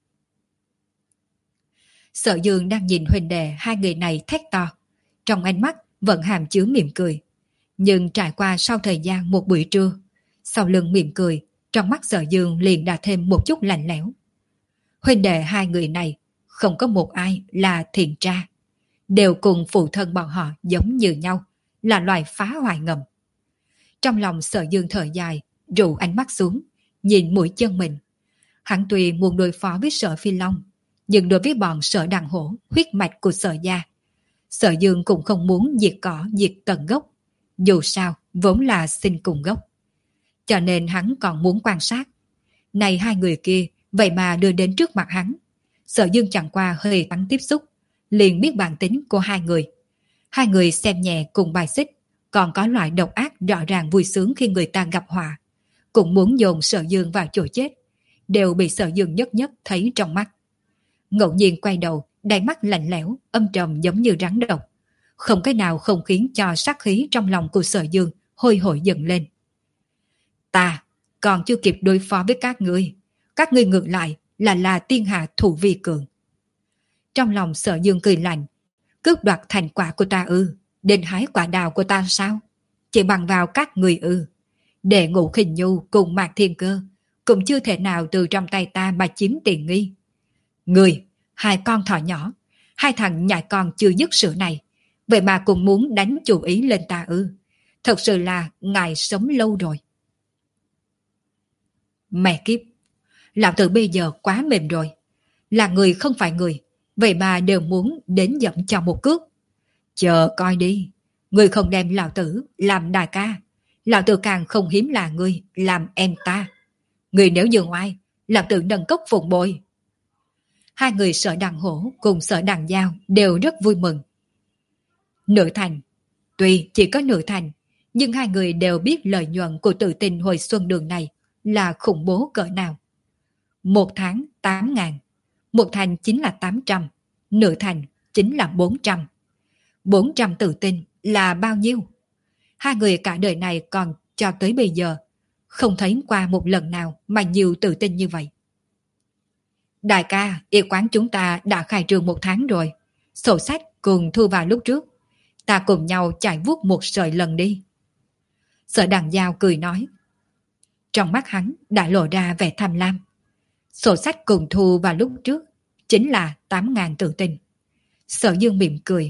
Sở Dương đang nhìn huynh đệ hai người này thét to. Trong ánh mắt vẫn hàm chứa mỉm cười. Nhưng trải qua sau thời gian một buổi trưa, sau lưng mỉm cười, trong mắt Sở Dương liền đã thêm một chút lạnh lẽo. Huynh đệ hai người này không có một ai là thiện tra, đều cùng phụ thân bọn họ giống như nhau, là loài phá hoại ngầm. Trong lòng Sở Dương thở dài, rụ ánh mắt xuống, nhìn mũi chân mình. Hắn tuy muốn đối phó với Sở Phi Long, nhưng đối với bọn Sở Đằng Hổ, huyết mạch của Sở gia, Sở Dương cũng không muốn diệt cỏ diệt tận gốc. Dù sao, vốn là sinh cùng gốc. Cho nên hắn còn muốn quan sát. Này hai người kia vậy mà đưa đến trước mặt hắn. Sở Dương chẳng qua hơi tăng tiếp xúc, liền biết bản tính của hai người. Hai người xem nhẹ cùng bài xích, còn có loại độc ác rõ ràng vui sướng khi người ta gặp họa, cũng muốn dồn Sở Dương vào chỗ chết, đều bị Sở Dương nhất nhất thấy trong mắt. Ngẫu nhiên quay đầu, đáy mắt lạnh lẽo, âm trầm giống như rắn độc. Không cái nào không khiến cho sát khí trong lòng của Sở Dương hôi hổi dần lên. Ta còn chưa kịp đối phó với các ngươi, các ngươi ngược lại là là tiên hạ thủ vi cường. Trong lòng Sở Dương cười lạnh, cướp đoạt thành quả của ta ư? Định hái quả đào của ta sao? Chỉ bằng vào các người ư? Để Ngũ Khinh Nhu cùng Mạc Thiên Cơ cũng chưa thể nào từ trong tay ta mà chiếm tiện nghi. Người, hai con thỏ nhỏ, hai thằng nhãi con chưa dứt sữa này, vậy mà cũng muốn đánh chủ ý lên ta ư? Thật sự là ngài sống lâu rồi. Mẹ kiếp, lão tử bây giờ quá mềm rồi. Là người không phải người, vậy mà đều muốn đến dẫm cho một cước. Chờ coi đi, người không đem lão tử làm đại ca, lão tử càng không hiếm là người làm em ta. Người nếu dường oai, lão tử nâng cốc phụng bồi. Hai người Sở Đằng Hổ cùng Sở Đằng Giao đều rất vui mừng. Nửa thành, tuy chỉ có nửa thành, nhưng hai người đều biết lợi nhuận của Tự Tin hồi xuân đường này là khủng bố cỡ nào. Một tháng tám ngàn, một thành chính là tám trăm, nửa thành chính là bốn trăm. Bốn trăm Tự Tin là bao nhiêu? Hai người cả đời này còn cho tới bây giờ không thấy qua một lần nào mà nhiều Tự Tin như vậy. Đại ca, y quán chúng ta đã khai trương một tháng rồi, sổ sách cùng thu vào lúc trước, ta cùng nhau chạy vuốt một sợi lần đi. Sở Đằng Giao cười nói. Trong mắt hắn đã lộ ra vẻ tham lam. Sổ sách cùng thu vào lúc trước chính là tám ngàn Tự Tin. Sở Dương mỉm cười.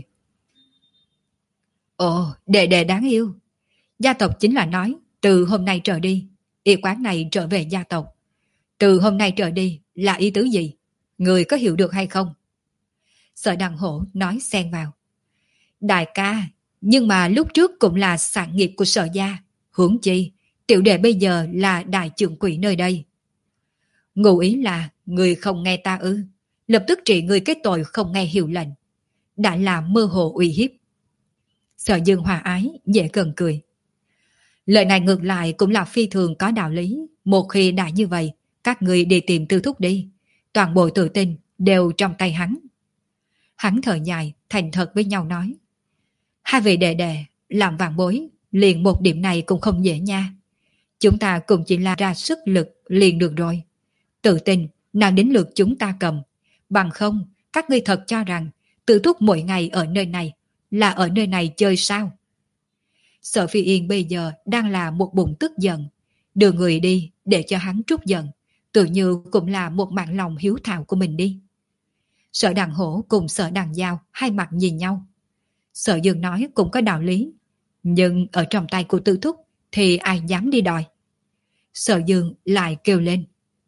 Ồ, đệ đệ đáng yêu. Gia tộc chính là nói từ hôm nay trở đi, y quán này trở về gia tộc. Từ hôm nay trở đi là ý tứ gì? Người có hiểu được hay không? Sở Đằng Hổ nói xen vào. Đại ca, nhưng mà lúc trước cũng là sản nghiệp của Sở gia. Huống chi, tiểu đệ bây giờ là đại trưởng quỹ nơi đây. Ngụ ý là người không nghe ta ư, lập tức trị người cái tội không nghe hiệu lệnh. Đã là mơ hồ uy hiếp. Sở Dương hòa ái, dễ gần cười. Lời này ngược lại cũng là phi thường có đạo lý. Một khi đã như vậy, các người đi tìm Tư Thúc đi. Toàn bộ Tự Tin đều trong tay hắn. Hắn thở dài, thành thật với nhau nói. Hai vị đệ đệ, làm vạn bối, liền một điểm này cũng không dễ nha. Chúng ta cũng chỉ là ra sức lực liền được rồi. Tự Tin, nào đến lượt chúng ta cầm. Bằng không, các ngươi thật cho rằng Tư Thúc mỗi ngày ở nơi này là ở nơi này chơi sao? Sở Phi Yên bây giờ đang là một bụng tức giận. Đưa người đi để cho hắn trút giận, tự như cũng là một mạng lòng hiếu thảo của mình đi. Sở Đằng Hổ cùng Sở Đằng Giao hai mặt nhìn nhau. Sở Dương nói cũng có đạo lý, nhưng ở trong tay của Tư Thúc thì ai dám đi đòi. Sở Dương lại kêu lên.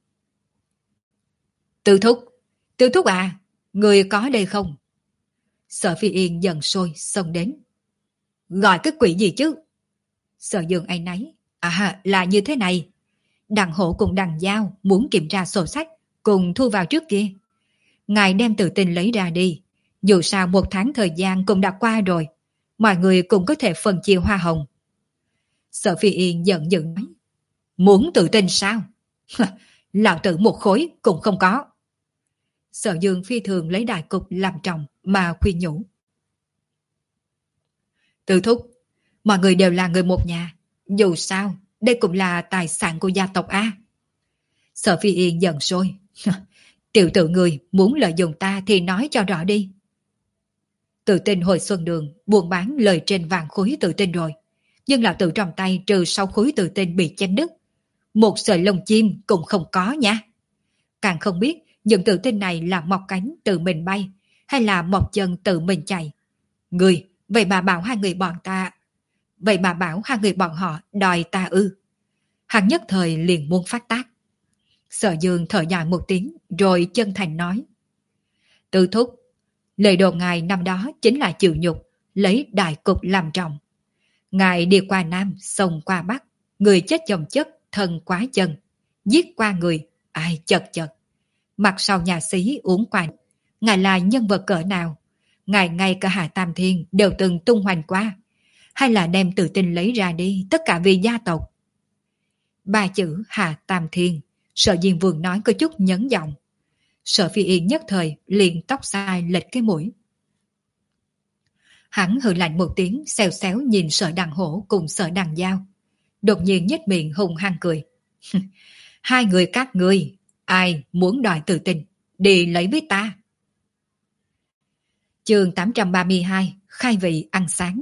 Tư Thúc, Tư Thúc à, người có đây không? Sở Phi Yên dần sôi xông đến. Gọi cái quỷ gì chứ? Sở Dương áy náy. À, là như thế này. Đằng Hổ cùng Đằng Giao muốn kiểm tra sổ sách cùng thu vào trước kia. Ngài đem Tự Tin lấy ra đi. Dù sao một tháng thời gian cũng đã qua rồi, mọi người cũng có thể phân chia hoa hồng. Sở Phi Yên giận dữ nói. Muốn Tự Tin sao? Lão tử một khối cũng không có. Sở Dương phi thường lấy đại cục làm trọng mà khuyên nhủ. Tư Thúc, mọi người đều là người một nhà. Dù sao, đây cũng là tài sản của gia tộc A. Sở Phi Yên giận sôi. Tiểu tử người muốn lợi dụng ta thì nói cho rõ đi. Tự Tin hồi xuân đường buôn bán lời trên vàng khối Tự Tin rồi. Nhưng lão tử trong tay trừ sau khối Tự Tin bị chém đứt, một sợi lông chim cũng không có nha. Càng không biết những Tự Tin này là mọc cánh tự mình bay hay là mọc chân tự mình chạy. Người, vậy mà bảo hai người bọn ta... Vậy mà bảo hai người bọn họ đòi ta ư. Hắn nhất thời liền muốn phát tác. Sở Dương thở dài một tiếng rồi chân thành nói. Tư Thúc, lời đồn ngài năm đó chính là chịu nhục, lấy đại cục làm trọng. Ngài đi qua Nam, sông qua Bắc, người chết chồng chất, thân quá chân. Giết qua người, ai chật chật. Mặt sau nhà sĩ uống qua. Ngài là nhân vật cỡ nào? Ngài ngay cả Hạ Tam Thiên đều từng tung hoành qua. Hay là đem tự tin lấy ra đi, tất cả vì gia tộc? Ba chữ Hạ Tam Thiên, Sở Diên Vương nói có chút nhấn giọng. Sở Phi Yên nhất thời liền tóc sai lệch cái mũi. Hắn hừ lạnh một tiếng, xèo xéo nhìn Sở Đằng Hổ cùng Sở Đằng Giao. Đột nhiên nhếch miệng hùng hăng cười. Hai người các ngươi, ai muốn đòi tự tin, đi lấy với ta. Chương tám trăm ba mươi hai, khai vị ăn sáng.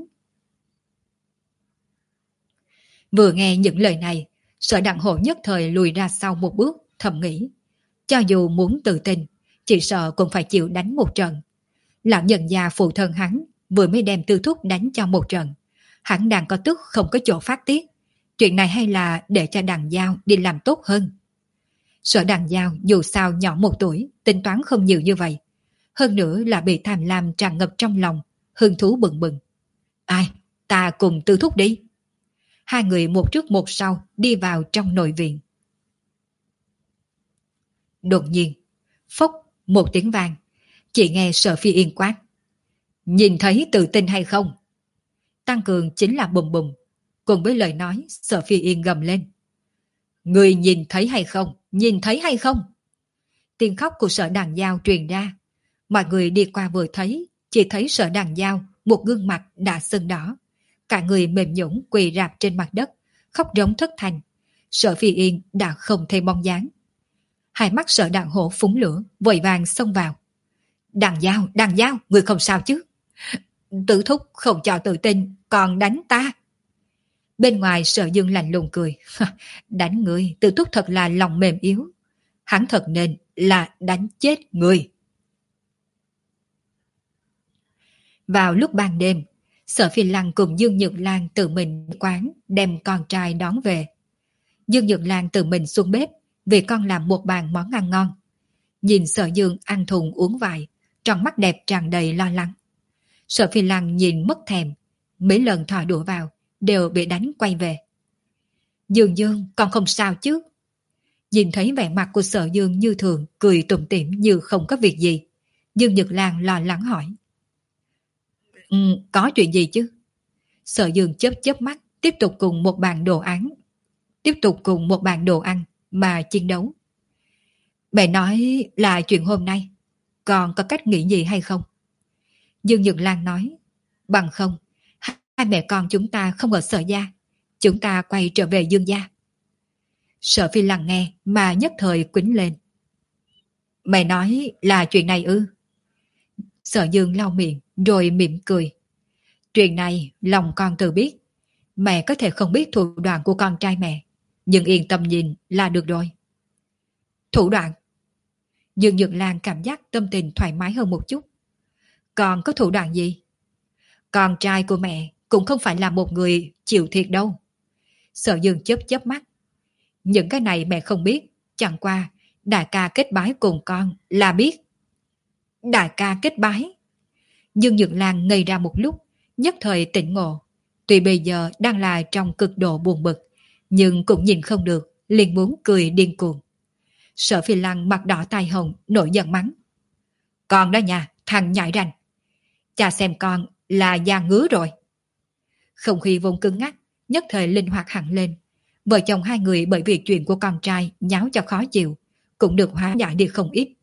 Vừa nghe những lời này, Sở Đằng Hổ nhất thời lùi ra sau một bước, thầm nghĩ. Cho dù muốn tự tin, chỉ sợ cũng phải chịu đánh một trận. Lão nhân già phụ thân hắn vừa mới đem Tư Thúc đánh cho một trận. Hắn đang có tức không có chỗ phát tiết. Chuyện này hay là để cho Đằng Giao đi làm tốt hơn. Sở Đằng Giao dù sao nhỏ một tuổi, tính toán không nhiều như vậy. Hơn nữa là bị tham lam tràn ngập trong lòng, hứng thú bừng bừng. Ai, ta cùng Tư Thúc đi. Hai người một trước một sau đi vào trong nội viện. Đột nhiên, phốc một tiếng vang, chỉ nghe Sở Phi Yên quát. Nhìn thấy tự tin hay không? Tăng cường chính là bùm bùm. Cùng với lời nói, Sở Phi Yên gầm lên. Người nhìn thấy hay không? Nhìn thấy hay không? Tiếng khóc của Sở Đằng Giao truyền ra. Mọi người đi qua vừa thấy, chỉ thấy Sở Đằng Giao, một gương mặt đã sưng đỏ. Cả người mềm nhũn quỳ rạp trên mặt đất, khóc rống thất thanh. Sở Phi Yên đã không thấy bóng dáng. Hai mắt Sở Đằng Hổ phúng lửa, vội vàng xông vào. Đằng Giao, Đằng Giao, người không sao chứ? Tử Thúc không cho tự tin, còn đánh ta. Bên ngoài Sở Dương lạnh lùng cười. Đánh người, Tử Thúc thật là lòng mềm yếu. Hắn thật nên là đánh chết người. Vào lúc ban đêm, Sở Phi Lăng cùng Dương Nhược Lan tự mình quán đem con trai đón về. Dương Nhược Lan tự mình xuống bếp vì con làm một bàn món ăn ngon. Nhìn Sở Dương ăn thùng uống vài, trong mắt đẹp tràn đầy lo lắng. Sở Phi Lăng nhìn mất thèm, mấy lần thò đũa vào đều bị đánh quay về. Dương Dương, con không sao chứ? Nhìn thấy vẻ mặt của Sở Dương như thường, cười tủm tỉm như không có việc gì. Dương Nhược Lan lo lắng hỏi. Ừ, có chuyện gì chứ? Sở Dương chớp chớp mắt, tiếp tục cùng một bàn đồ ăn, tiếp tục cùng một bàn đồ ăn mà chiến đấu. Mẹ nói là chuyện hôm nay, còn có cách nghĩ gì hay không? Dương Nhược Lan nói, bằng không, hai mẹ con chúng ta không ở Sở gia, chúng ta quay trở về Dương gia. Sở Phi Lăng nghe mà nhất thời quýnh lên. Mẹ nói là chuyện này ư? Sở Dương lau miệng rồi mỉm cười. Chuyện này lòng con tự biết. Mẹ có thể không biết thủ đoạn của con trai mẹ, nhưng yên tâm nhìn là được rồi. Thủ đoạn? Dương Nhược Lan cảm giác tâm tình thoải mái hơn một chút. Còn có thủ đoạn gì? Con trai của mẹ cũng không phải là một người chịu thiệt đâu. Sở Dương chớp chớp mắt. Những cái này mẹ không biết, chẳng qua đại ca kết bái cùng con là biết. Đại ca kết bái? Dương Nhược Lan ngây ra một lúc, nhất thời tỉnh ngộ. Tuy bây giờ đang là trong cực độ buồn bực, nhưng cũng nhìn không được, liền muốn cười điên cuồng. Sở Phi Lăng mặt đỏ tai hồng, nổi giận mắng. Con đó nha, thằng nhãi ranh. Cha xem con là da ngứa rồi. Không khí vốn cứng ngắc, nhất thời linh hoạt hẳn lên. Vợ chồng hai người bởi vì chuyện của con trai nháo cho khó chịu, cũng được hóa giải đi không ít.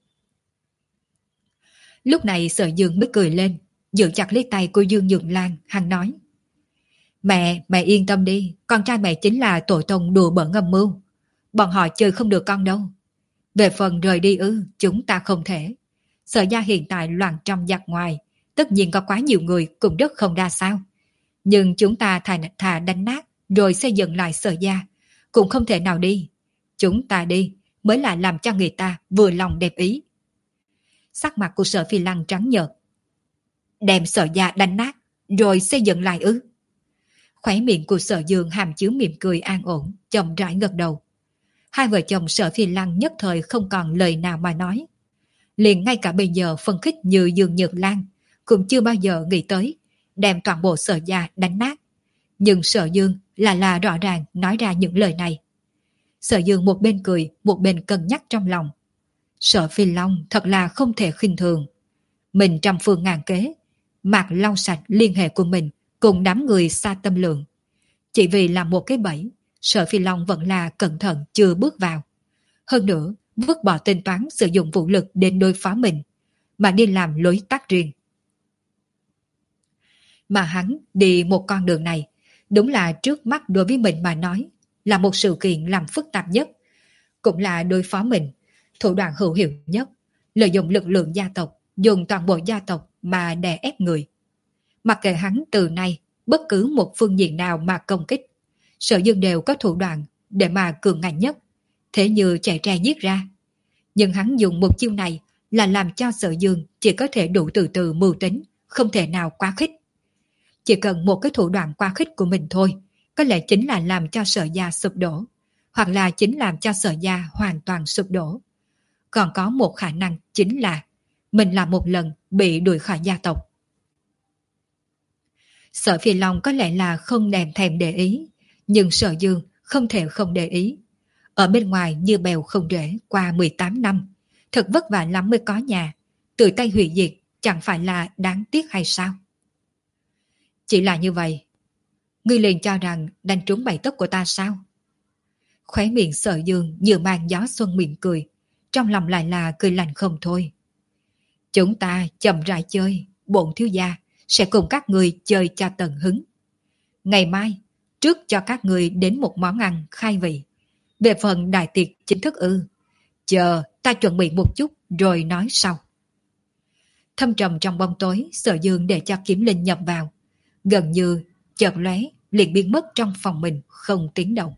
Lúc này Sở Dương mới cười lên, giữ chặt lấy tay của Dương Nhược Lan, hắn nói. Mẹ, mẹ yên tâm đi, con trai mẹ chính là tổ tông đùa bỡn âm mưu. Bọn họ chơi không được con đâu. Về phần rời đi ư, chúng ta không thể. Sở gia hiện tại loạn trong giặc ngoài, tất nhiên có quá nhiều người cũng rất không đa sao. Nhưng chúng ta thà, thà đánh nát rồi xây dựng lại Sở gia, cũng không thể nào đi. Chúng ta đi mới là làm cho người ta vừa lòng đẹp ý. Sắc mặt của Sở Phi Lăng trắng nhợt. Đem Sở gia đánh nát rồi xây dựng lại ư? Khóe miệng của Sở Dương hàm chứa mỉm cười an ổn, chậm rãi gật đầu. Hai vợ chồng Sở Phi Lăng nhất thời không còn lời nào mà nói. Liền ngay cả bây giờ phân khích như Dương Nhược Lan cũng chưa bao giờ nghĩ tới đem toàn bộ Sở gia đánh nát. Nhưng Sở Dương là là rõ ràng nói ra những lời này. Sở Dương một bên cười, một bên cân nhắc trong lòng. Sở Phi Long thật là không thể khinh thường. Mình trăm phương ngàn kế, Mạc lau sạch liên hệ của mình cùng đám người Sa Tâm Lượng. Chỉ vì là một cái bẫy, Sở Phi Long vẫn là cẩn thận chưa bước vào. Hơn nữa, vứt bỏ tính toán sử dụng vũ lực đến đối phó mình, mà đi làm lối tắt riêng. Mà hắn đi một con đường này, đúng là trước mắt đối với mình mà nói, là một sự kiện làm phức tạp nhất, cũng là đối phó mình, thủ đoạn hữu hiệu nhất, lợi dụng lực lượng gia tộc, dùng toàn bộ gia tộc mà đè ép người. Mặc kệ hắn từ nay, bất cứ một phương diện nào mà công kích, Sở Dương đều có thủ đoạn để mà cường ngạnh nhất, thế như chạy tre giết ra. Nhưng hắn dùng một chiêu này là làm cho Sở Dương chỉ có thể đủ từ từ mưu tính, không thể nào quá khích. Chỉ cần một cái thủ đoạn quá khích của mình thôi, có lẽ chính là làm cho Sở gia sụp đổ, hoặc là chính làm cho Sở gia hoàn toàn sụp đổ. Còn có một khả năng chính là mình là một lần bị đuổi khỏi gia tộc. Sở Phi Long có lẽ là không đèm thèm để ý, nhưng Sở Dương không thể không để ý. Ở bên ngoài như bèo không rễ qua mười tám năm, thật vất vả lắm mới có nhà, tự tay hủy diệt chẳng phải là đáng tiếc hay sao? Chỉ là như vậy, ngươi liền cho rằng đánh trúng bảy tấc của ta sao? Khóe miệng Sở Dương vừa mang gió xuân mỉm cười, trong lòng lại là cười lạnh không thôi. Chúng ta chậm rãi chơi, bổn thiếu gia sẽ cùng các người chơi cho tận hứng. Ngày mai, trước cho các người đến một món ăn khai vị. Về phần đại tiệc chính thức ư, chờ ta chuẩn bị một chút rồi nói sau. Thâm trầm trong bóng tối, Sở Dương để cho Kiếm Linh nhập vào, gần như chợt lóe liền biến mất trong phòng mình không tiếng động.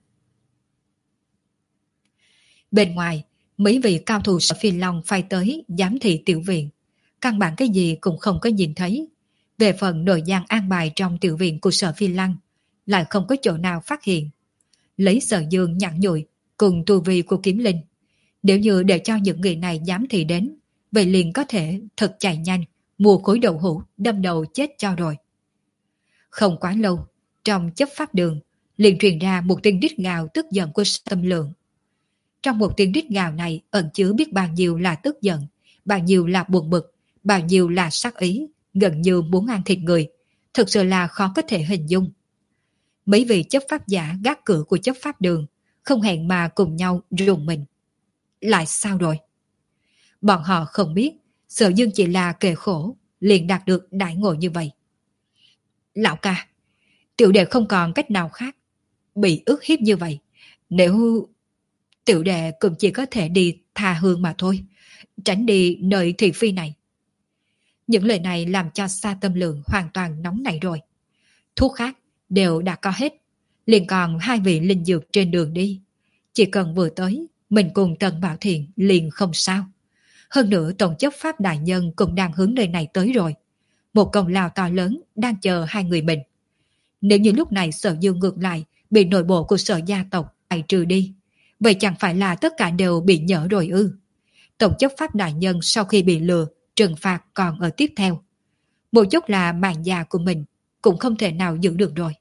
Bên ngoài, mấy vị cao thủ Sở Phi Long phải tới giám thị tiểu viện, căn bản cái gì cũng không có nhìn thấy. Về phần nội gian an bài trong tiểu viện của Sở Phi Lăng, lại không có chỗ nào phát hiện. Lấy Sở Dương nhặn nhụi cùng tu vi của Kiếm Linh, nếu như để cho những người này giám thị đến, vậy liền có thể thật chạy nhanh, mua khối đậu hũ đâm đầu chết cho rồi. Không quá lâu, trong chấp pháp đường, liền truyền ra một tiếng rít gào tức giận của Tâm Lượng. Trong một tiếng rít gào này ẩn chứa biết bao nhiêu là tức giận, bao nhiêu là buồn bực, bao nhiêu là sắc ý, gần như muốn ăn thịt người, thực sự là khó có thể hình dung. Mấy vị chấp pháp giả gác cửa của chấp pháp đường không hẹn mà cùng nhau rùng mình. Lại sao rồi? Bọn họ không biết Sở Dương chỉ là kề khổ liền đạt được đại ngộ như vậy. Lão ca, tiểu đệ không còn cách nào khác, bị ức hiếp như vậy, nếu tiểu đệ cũng chỉ có thể đi tha hương mà thôi, tránh đi nơi thị phi này. Những lời này làm cho Sa Tâm Lượng hoàn toàn nóng nảy rồi. Thuốc khác đều đã có hết, liền còn hai vị linh dược trên đường đi. Chỉ cần vừa tới, mình cùng Tần Bảo Thiện liền không sao. Hơn nữa tổng chấp pháp đại nhân cũng đang hướng nơi này tới rồi. Một công lao to lớn đang chờ hai người mình. Nếu như lúc này Sở Dương ngược lại bị nội bộ của Sở gia tộc bài trừ đi, vậy chẳng phải là tất cả đều bị nhỡ rồi ư? Tổng chấp pháp đại nhân sau khi bị lừa, trừng phạt còn ở tiếp theo. Một chút là mạng già của mình cũng không thể nào giữ được rồi.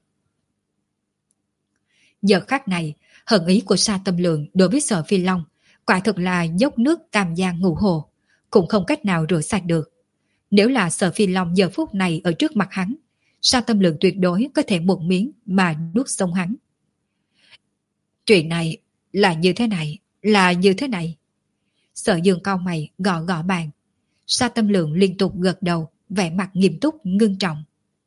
Giờ khắc này, hận ý của Sa Tâm Lượng đối với Sở Phi Long quả thực là dốc nước Tam Giang ngũ hồ, cũng không cách nào rửa sạch được. Nếu là Sở Phi Long giờ phút này ở trước mặt hắn, Sa Tâm Lượng tuyệt đối có thể một miếng mà nuốt sống hắn. Chuyện này là như thế này, là như thế này. Sở Dương cau mày gõ gõ bàn. Sa Tâm Lượng liên tục gật đầu, vẻ mặt nghiêm túc ngưng trọng.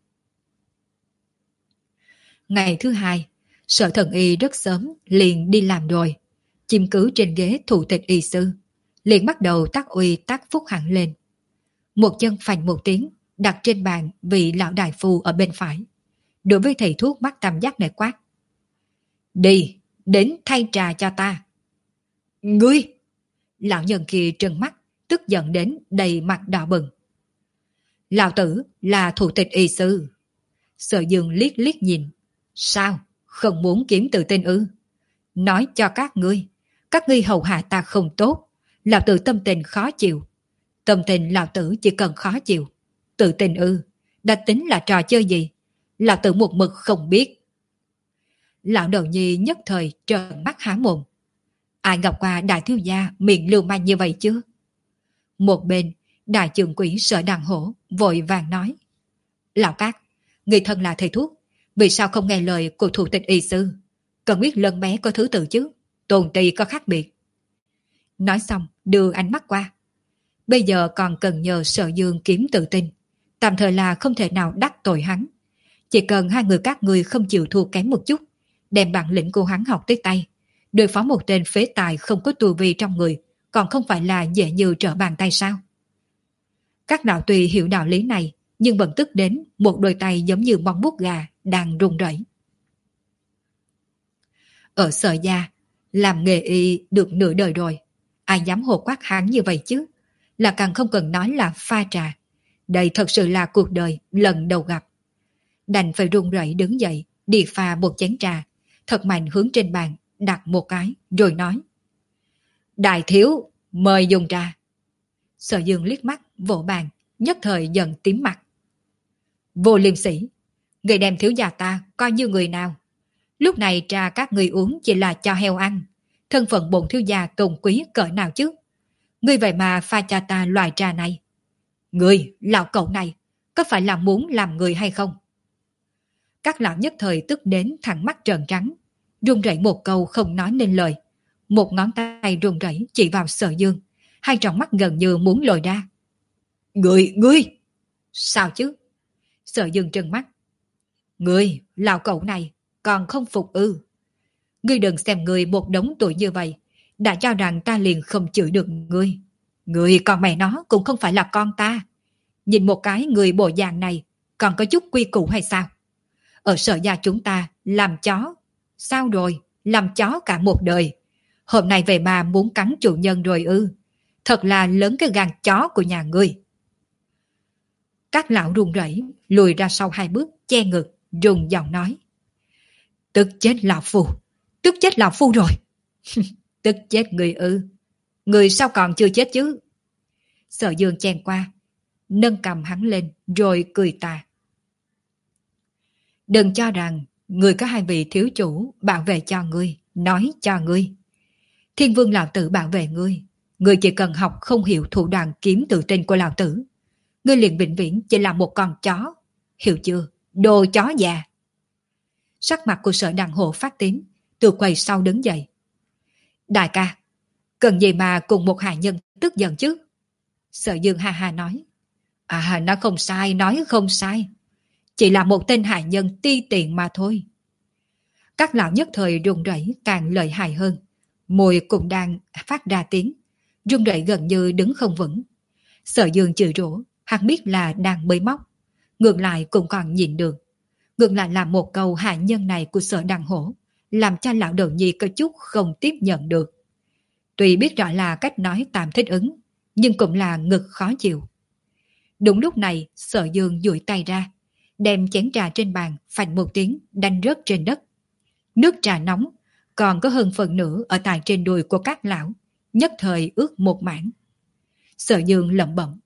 Ngày thứ hai, Sở Thần Y rất sớm liền đi làm rồi, chiếm cứ trên ghế thủ tịch y sư, liền bắt đầu tác uy tác phúc hẳn lên. Một chân phành một tiếng đặt trên bàn vị lão đại phu ở bên phải, đối với thầy thuốc mắt tam giác này quát: đi, đến thay trà cho ta. Ngươi! Lão nhân kia trừng mắt, tức giận đến đầy mặt đỏ bừng. Lão tử là thủ tịch y sư. Sở Dương liếc liếc nhìn. Sao? Không muốn kiếm tự tin ư? Nói cho các ngươi, các ngươi hầu hạ ta không tốt, lão tử tâm tình khó chịu. Tâm tình lão tử chỉ cần khó chịu. Tự tin ư? Đã tính là trò chơi gì? Lão tử một mực không biết, Lão đầu nhi nhất thời trợn mắt há mồm. Ai gặp qua đại thiếu gia miệng lưu manh như vậy chứ? Một bên, đại trưởng quỹ Sở Đằng Hổ vội vàng nói. Lão Cát, người thân là thầy thuốc, vì sao không nghe lời của thủ tịch y sư? Cần biết lân bé có thứ tự chứ, tồn ti có khác biệt. Nói xong, đưa ánh mắt qua. Bây giờ còn cần nhờ Sở Dương kiếm tự tin, tạm thời là không thể nào đắc tội hắn. Chỉ cần hai người các ngươi không chịu thua kém một chút, đem bản lĩnh của hắn học tới tay, đối phó một tên phế tài không có tu vi trong người, còn không phải là dễ như trở bàn tay sao? Các đạo tùy hiểu đạo lý này, nhưng vẫn tức đến một đôi tay giống như móng vuốt gà đang run rẩy. Ở Sở gia, làm nghề y được nửa đời rồi, ai dám hồ quát hắn như vậy chứ? Là càng không cần nói là pha trà. Đây thật sự là cuộc đời lần đầu gặp. Đành phải run rẩy đứng dậy, đi pha một chén trà, thật mạnh hướng trên bàn, đặt một cái, rồi nói. Đại thiếu, mời dùng trà. Sở Dương liếc mắt, vỗ bàn, nhất thời dần tím mặt. Vô liêm sỉ, người đem thiếu gia ta coi như người nào? Lúc này trà các người uống chỉ là cho heo ăn, thân phận bổn thiếu gia tôn quý cỡ nào chứ? Ngươi vậy mà pha cho ta loại trà này. Ngươi, lão cậu này, có phải là muốn làm người hay không? Các lão nhất thời tức đến thẳng mắt trợn trắng, run rẩy một câu không nói nên lời. Một ngón tay run rẩy chỉ vào Sở Dương, hai tròng mắt gần như muốn lồi ra. Ngươi, ngươi! Sao chứ? Sở Dương trừng mắt. Ngươi, lão cậu này, còn không phục ư? Ngươi đừng xem ngươi một đống tuổi như vậy, đã cho rằng ta liền không chửi được ngươi. Ngươi còn mẹ nó cũng không phải là con ta. Nhìn một cái người bộ dạng này, còn có chút quy củ hay sao? Ở Sở gia chúng ta làm chó. Sao rồi? Làm chó cả một đời. Hôm nay về mà muốn cắn chủ nhân rồi ư? Thật là lớn cái gan chó của nhà ngươi. Các lão run rẩy lùi ra sau hai bước, che ngực, run giọng nói. Tức chết lão phu. Tức chết lão phu rồi. Tức chết người ư? Người sao còn chưa chết chứ? Sở Dương chen qua, nâng cầm hắn lên rồi cười tà. Đừng cho rằng người có hai vị thiếu chủ bảo vệ cho ngươi, nói cho ngươi. Thiên vương lão tử bảo vệ ngươi, ngươi chỉ cần học không hiểu thủ đoạn kiếm tự tin của lão tử, ngươi liền vĩnh viễn chỉ là một con chó, hiểu chưa? Đồ chó già. Sắc mặt của Sở Đằng Hổ phát tím, từ quầy sau đứng dậy. Đại ca, cần gì mà cùng một hạ nhân tức giận chứ? Sở Dương ha ha nói. À, nó không sai, nói không sai. Chỉ là một tên hạ nhân ti tiện mà thôi. Các lão nhất thời run rẩy càng lợi hại hơn. Môi cũng đang phát ra tiếng, run rẩy gần như đứng không vững. Sở Dương chửi rủa, hắn biết là đang bới móc, ngược lại cũng còn nhìn được. Ngược lại là một câu hạ nhân này của Sở Đằng Hổ, làm cho lão đầu nhi có chút không tiếp nhận được. Tuy biết rõ là cách nói tạm thích ứng, nhưng cũng là ngực khó chịu. Đúng lúc này, Sở Dương duỗi tay ra, đem chén trà trên bàn phành một tiếng đánh rớt trên đất. Nước trà nóng, còn có hơn phần nửa ở tại trên đùi của các lão, nhất thời ướt một mảng. Sở Dương lẩm bẩm.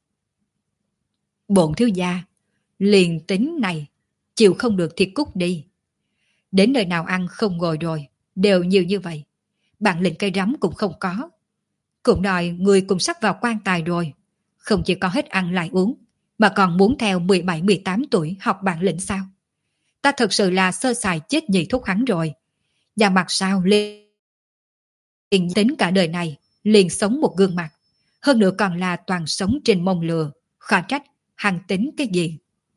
Bổn thiếu gia, liền tính này, chịu không được thì cút đi. Đến nơi nào ăn không ngồi rồi, đều nhiều như vậy. Bản lĩnh cây rắm cũng không có. Cũng đòi người cùng sắp vào quan tài rồi. Không chỉ có hết ăn lại uống, mà còn muốn theo mười bảy mười tám tuổi học bản lĩnh sao? Ta thật sự là sơ sài chết nhị thúc hắn rồi. Và mặt sao liền tính cả đời này, liền sống một gương mặt. Hơn nữa còn là toàn sống trên mông lừa. Khó trách, hắn tính cái gì?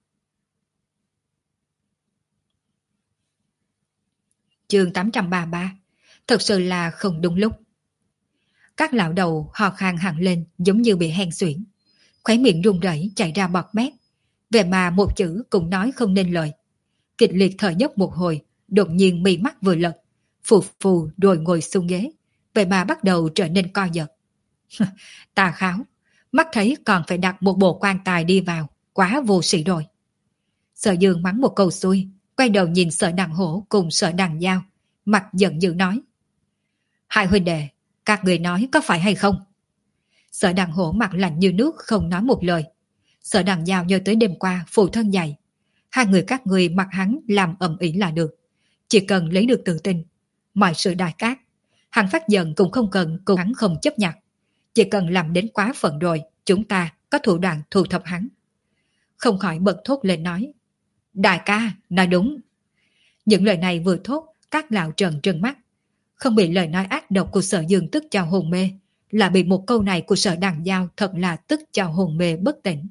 Chương tám trăm ba mươi ba. Thật sự là không đúng lúc. Các lão đầu hò khan hẳn lên giống như bị hen suyễn. Khóe miệng run rẩy chảy ra bọt mép. Về mà một chữ cũng nói không nên lời. Kịch liệt thở dốc một hồi, đột nhiên mí mắt vừa lật, phù phù rồi ngồi xuống ghế. Vậy mà bắt đầu trở nên co giật. Tà kháo, mắt thấy còn phải đặt một bộ quan tài đi vào, quá vô sĩ rồi. Sở Dương mắng một câu xuôi, quay đầu nhìn Sở Đằng Hổ cùng Sở Đằng Giao, mặt giận dữ nói. Hai huynh đệ, các người nói có phải hay không? Sở Đằng Hổ mặt lạnh như nước không nói một lời. Sở Đằng Giao nhớ tới đêm qua phụ thân dạy. Hai người các người mặc hắn làm ầm ĩ là được. Chỉ cần lấy được tự tin, mọi sự đại cát, hắn phát giận cũng không cần cùng hắn không chấp nhận. Chỉ cần làm đến quá phận rồi, chúng ta có thủ đoạn thu thập hắn. Không khỏi bật thốt lên nói. Đại ca, nói đúng. Những lời này vừa thốt, các lão trần trừng mắt. Không bị lời nói ác độc của Sở Dương tức cho hồn mê, là bị một câu này của Sở Đằng Giao thật là tức cho hồn mê bất tỉnh.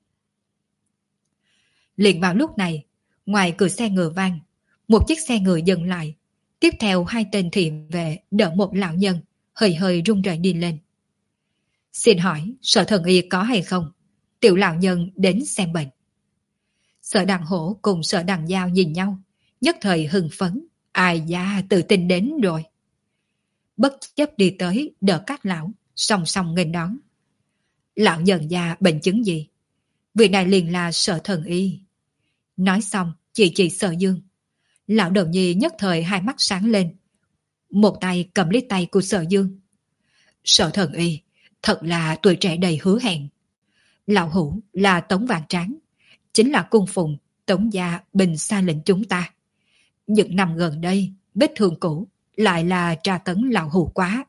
Liền vào lúc này, ngoài cửa xe ngựa vang, một chiếc xe ngựa dừng lại. Tiếp theo hai tên thị vệ đỡ một lão nhân, hơi hơi run rẩy đi lên. Xin hỏi, Sở Thần Y có hay không? Tiểu lão nhân đến xem bệnh. Sở Đằng Hổ cùng Sở Đằng Giao nhìn nhau, nhất thời hưng phấn. Ai da, tự tin đến rồi. Bất chấp đi tới đỡ các lão, song song nghênh đón. Lão nhân già bệnh chứng gì? Vị này liền là Sở Thần Y. Nói xong, chỉ chỉ Sở Dương. Lão đầu nhi nhất thời hai mắt sáng lên. Một tay cầm lấy tay của Sở Dương. Sở Thần Y, thật là tuổi trẻ đầy hứa hẹn. Lão hữu là Tống Vạn Tráng, chính là cung phụng Tống gia bình xa lệnh chúng ta. Những năm gần đây, vết thương cũ lại là tra tấn lão hữu quá.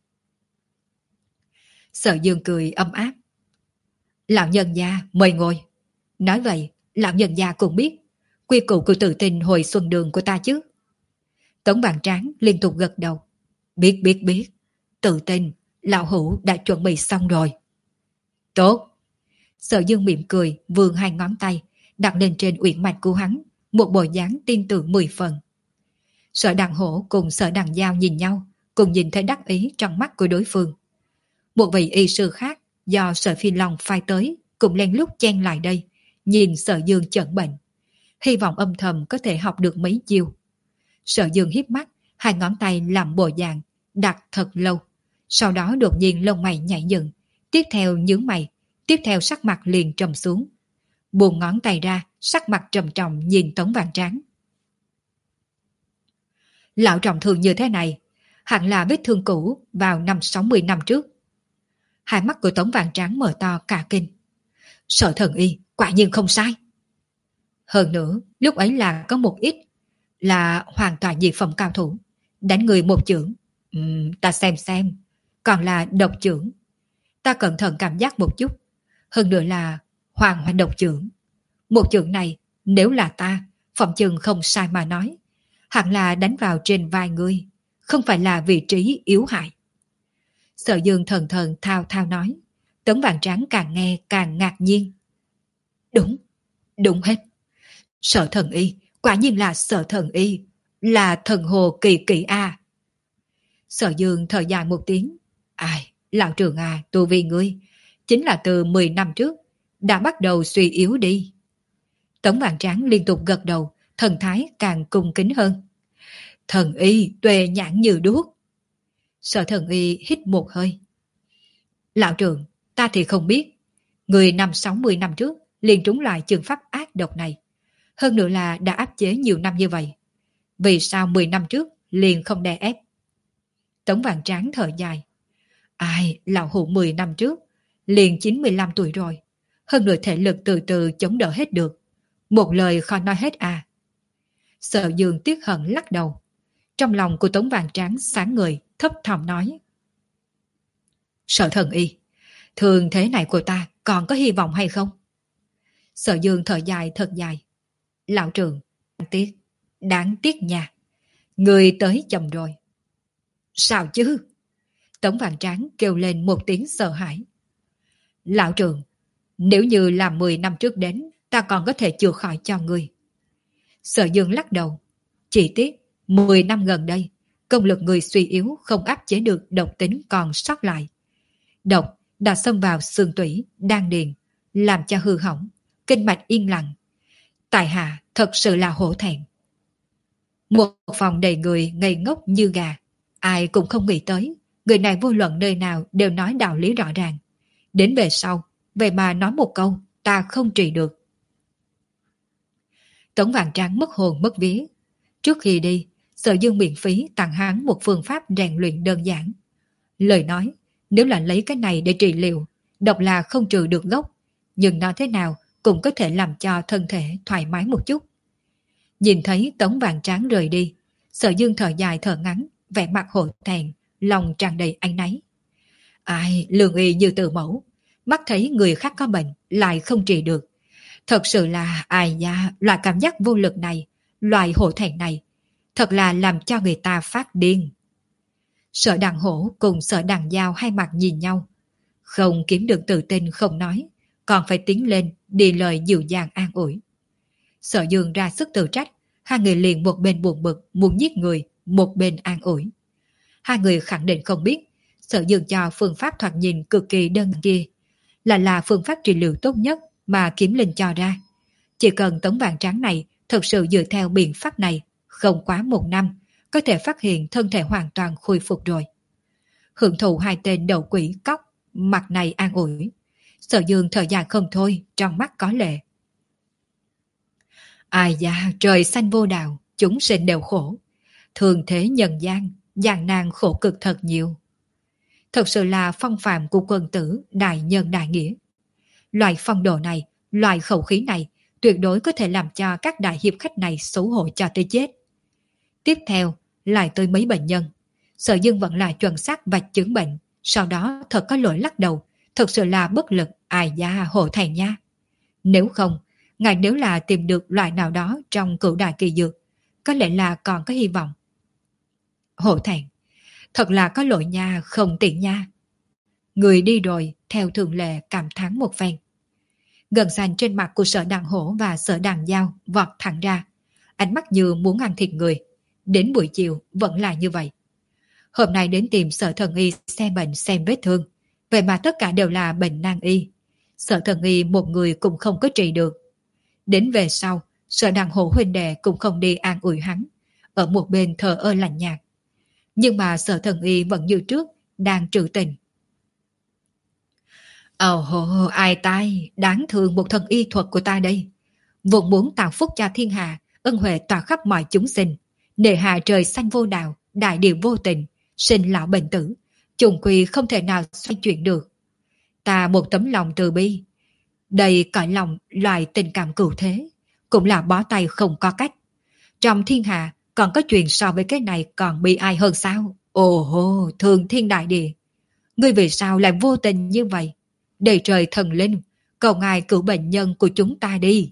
Sở Dương cười ấm áp. Lão nhân gia mời ngồi. Nói vậy, lão nhân gia cũng biết quy củ của tự tin hồi xuân đường của ta chứ. Tống Vạn Tráng liên tục gật đầu. Biết biết biết, tự tin lão hữu đã chuẩn bị xong rồi. Tốt. Sở Dương mỉm cười, vươn hai ngón tay đặt lên trên uyển mạch của hắn, một bộ dáng tin tưởng mười phần. Sở Đằng Hổ cùng Sở Đằng Giao nhìn nhau, cùng nhìn thấy đắc ý trong mắt của đối phương. Một vị y sư khác do Sở Phi Long phái tới cũng len lút chen lại đây, nhìn Sở Dương chẩn bệnh, hy vọng âm thầm có thể học được mấy chiêu. Sở Dương hiếp mắt, hai ngón tay làm bộ dạng đặt thật lâu, sau đó đột nhiên lông mày nhảy dựng, tiếp theo nhướng mày, tiếp theo sắc mặt liền trầm xuống. Buông ngón tay ra, sắc mặt trầm trọng nhìn Tống Vạn Tráng. Lão trọng thương như thế này, hẳn là vết thương cũ vào năm sáu mươi năm trước. Hai mắt của Tống Vạn Tráng mở to cả kinh. Sở Thần Y, quả nhiên không sai. Hơn nữa, lúc ấy là có một ít, là hoàn toàn dị phẩm cao thủ. Đánh người một chưởng, uhm, ta xem xem, còn là độc chưởng. Ta cẩn thận cảm giác một chút. Hơn nữa là hoàng hoàng độc chưởng. Một chưởng này, nếu là ta, phòng chừng không sai mà nói, hẳn là đánh vào trên vai ngươi, không phải là vị trí yếu hại. Sở Dương thần thần thao thao nói. Tống Vạn Tráng càng nghe càng ngạc nhiên. Đúng, đúng hết. Sở Thần Y, quả nhiên là Sở Thần Y, là thần hồ kỳ kỳ a. Sở Dương thở dài một tiếng. Ai, lão trường à, tu vi ngươi, chính là từ mười năm trước, đã bắt đầu suy yếu đi. Tống Vạn Tráng liên tục gật đầu, thần thái càng cung kính hơn. Thần Y tuệ nhãn như đuốc. Sở Thần Y hít một hơi. Lão trường, ta thì không biết. Người năm sáu mươi năm trước liền trúng loại trường pháp ác độc này. Hơn nữa là đã áp chế nhiều năm như vậy. Vì sao mười năm trước liền không đè ép? Tống Vạn Tráng thở dài. Ai, lão hữu mười năm trước, liền chín mươi lăm tuổi rồi. Hơn nữa thể lực từ từ chống đỡ hết được. Một lời khó nói hết à. Sở Dương tiếc hận lắc đầu. Trong lòng của Tống Vạn Tráng sáng người, thấp thỏm nói. Sở Thần Y, thường thế này của ta còn có hy vọng hay không? Sở Dương thở dài thật dài. Lão trường, đáng tiếc, đáng tiếc nha. Người tới chậm rồi. Sao chứ? Tống Vạn Tráng kêu lên một tiếng sợ hãi. Lão trường, nếu như là mười năm trước đến, ta còn có thể chữa khỏi cho người. Sở Dương lắc đầu. Chỉ tiếc, mười năm gần đây, công lực người suy yếu không áp chế được độc tính còn sót lại. Độc đã xâm vào xương tủy, đan điền, làm cho hư hỏng, kinh mạch yên lặng. Tại hạ thật sự là hổ thẹn. Một phòng đầy người ngây ngốc như gà, ai cũng không nghĩ tới, người này vô luận nơi nào đều nói đạo lý rõ ràng. Đến về sau, vậy mà nói một câu, ta không trị được. Tống Vạn Tráng mất hồn mất vía. Trước khi đi, Sở Dương miễn phí tặng hắn một phương pháp rèn luyện đơn giản. Lời nói, nếu là lấy cái này để trị liệu, độc là không trừ được gốc, nhưng nói thế nào cũng có thể làm cho thân thể thoải mái một chút. Nhìn thấy Tống Vạn Tráng rời đi, Sở Dương thở dài thở ngắn, vẻ mặt hổ thẹn, lòng tràn đầy áy náy. Ai, lương y như từ mẫu, mắt thấy người khác có bệnh lại không trị được. Thật sự là ai da, loại cảm giác vô lực này, loại hổ thẹn này, thật là làm cho người ta phát điên. Sở Đằng Hổ cùng Sở Đằng Giao hai mặt nhìn nhau, không kiếm được tự tin không nói, còn phải tiến lên đi lời dịu dàng an ủi. Sở Dương ra sức tự trách, hai người liền một bên buồn bực muốn giết người, một bên an ủi. Hai người khẳng định không biết, Sở Dương cho phương pháp thoạt nhìn cực kỳ đơn giản kia là là phương pháp trị liệu tốt nhất mà Kiếm Linh cho ra. Chỉ cần Tống Vạn Tráng này thật sự dựa theo biện pháp này, không quá một năm, có thể phát hiện thân thể hoàn toàn khôi phục rồi. Hưởng thụ hai tên đầu quỷ cóc, mặt này an ủi. Sở Dương thở dài không thôi, trong mắt có lệ. Ai da, trời xanh vô đạo, chúng sinh đều khổ. Thường thế nhân gian, gian nan khổ cực thật nhiều. Thật sự là phong phạm của quân tử, đại nhân đại nghĩa. Loại phong độ này, loại khẩu khí này, tuyệt đối có thể làm cho các đại hiệp khách này xấu hổ cho tới chết. Tiếp theo, lại tới mấy bệnh nhân. Sở Dương vẫn là chuẩn xác vạch chứng bệnh, sau đó thật có lỗi lắc đầu, thật sự là bất lực, ai da hổ thẹn nha. Nếu không, ngài nếu là tìm được loại nào đó trong cửu đại kỳ dược, có lẽ là còn có hy vọng. Hổ thẹn, thật là có lỗi nha, không tiện nha. Người đi rồi, theo thường lệ cảm thán một phen. Gần xanh trên mặt của Sở Đằng Hổ và Sở Đằng Giao vọt thẳng ra, ánh mắt như muốn ăn thịt người. Đến buổi chiều vẫn là như vậy. Hôm nay đến tìm Sở Thần Y xem bệnh xem vết thương, vậy mà tất cả đều là bệnh nan y. Sở Thần Y một người cũng không có trị được. Đến về sau, Sở Đằng Hổ huynh đệ cũng không đi an ủi hắn, ở một bên thờ ơ lạnh nhạt. Nhưng mà Sở Thần Y vẫn như trước, đang trữ tình. Ồ hồ, ai tai, đáng thương một thần y thuật của ta đây. Vốn muốn tạo phúc cho thiên hạ, ân huệ tỏa khắp mọi chúng sinh. Nề hà trời xanh vô đạo, đại điều vô tình, sinh lão bệnh tử, trùng quy không thể nào xoay chuyển được. Ta một tấm lòng từ bi, đầy cõi lòng loài tình cảm cửu thế, cũng là bó tay không có cách. Trong thiên hạ còn có chuyện so với cái này còn bi ai hơn sao? Ồ hô, thường thiên đại địa, ngươi vì sao lại vô tình như vậy? Đầy trời thần linh, cầu ngài cứu bệnh nhân của chúng ta đi.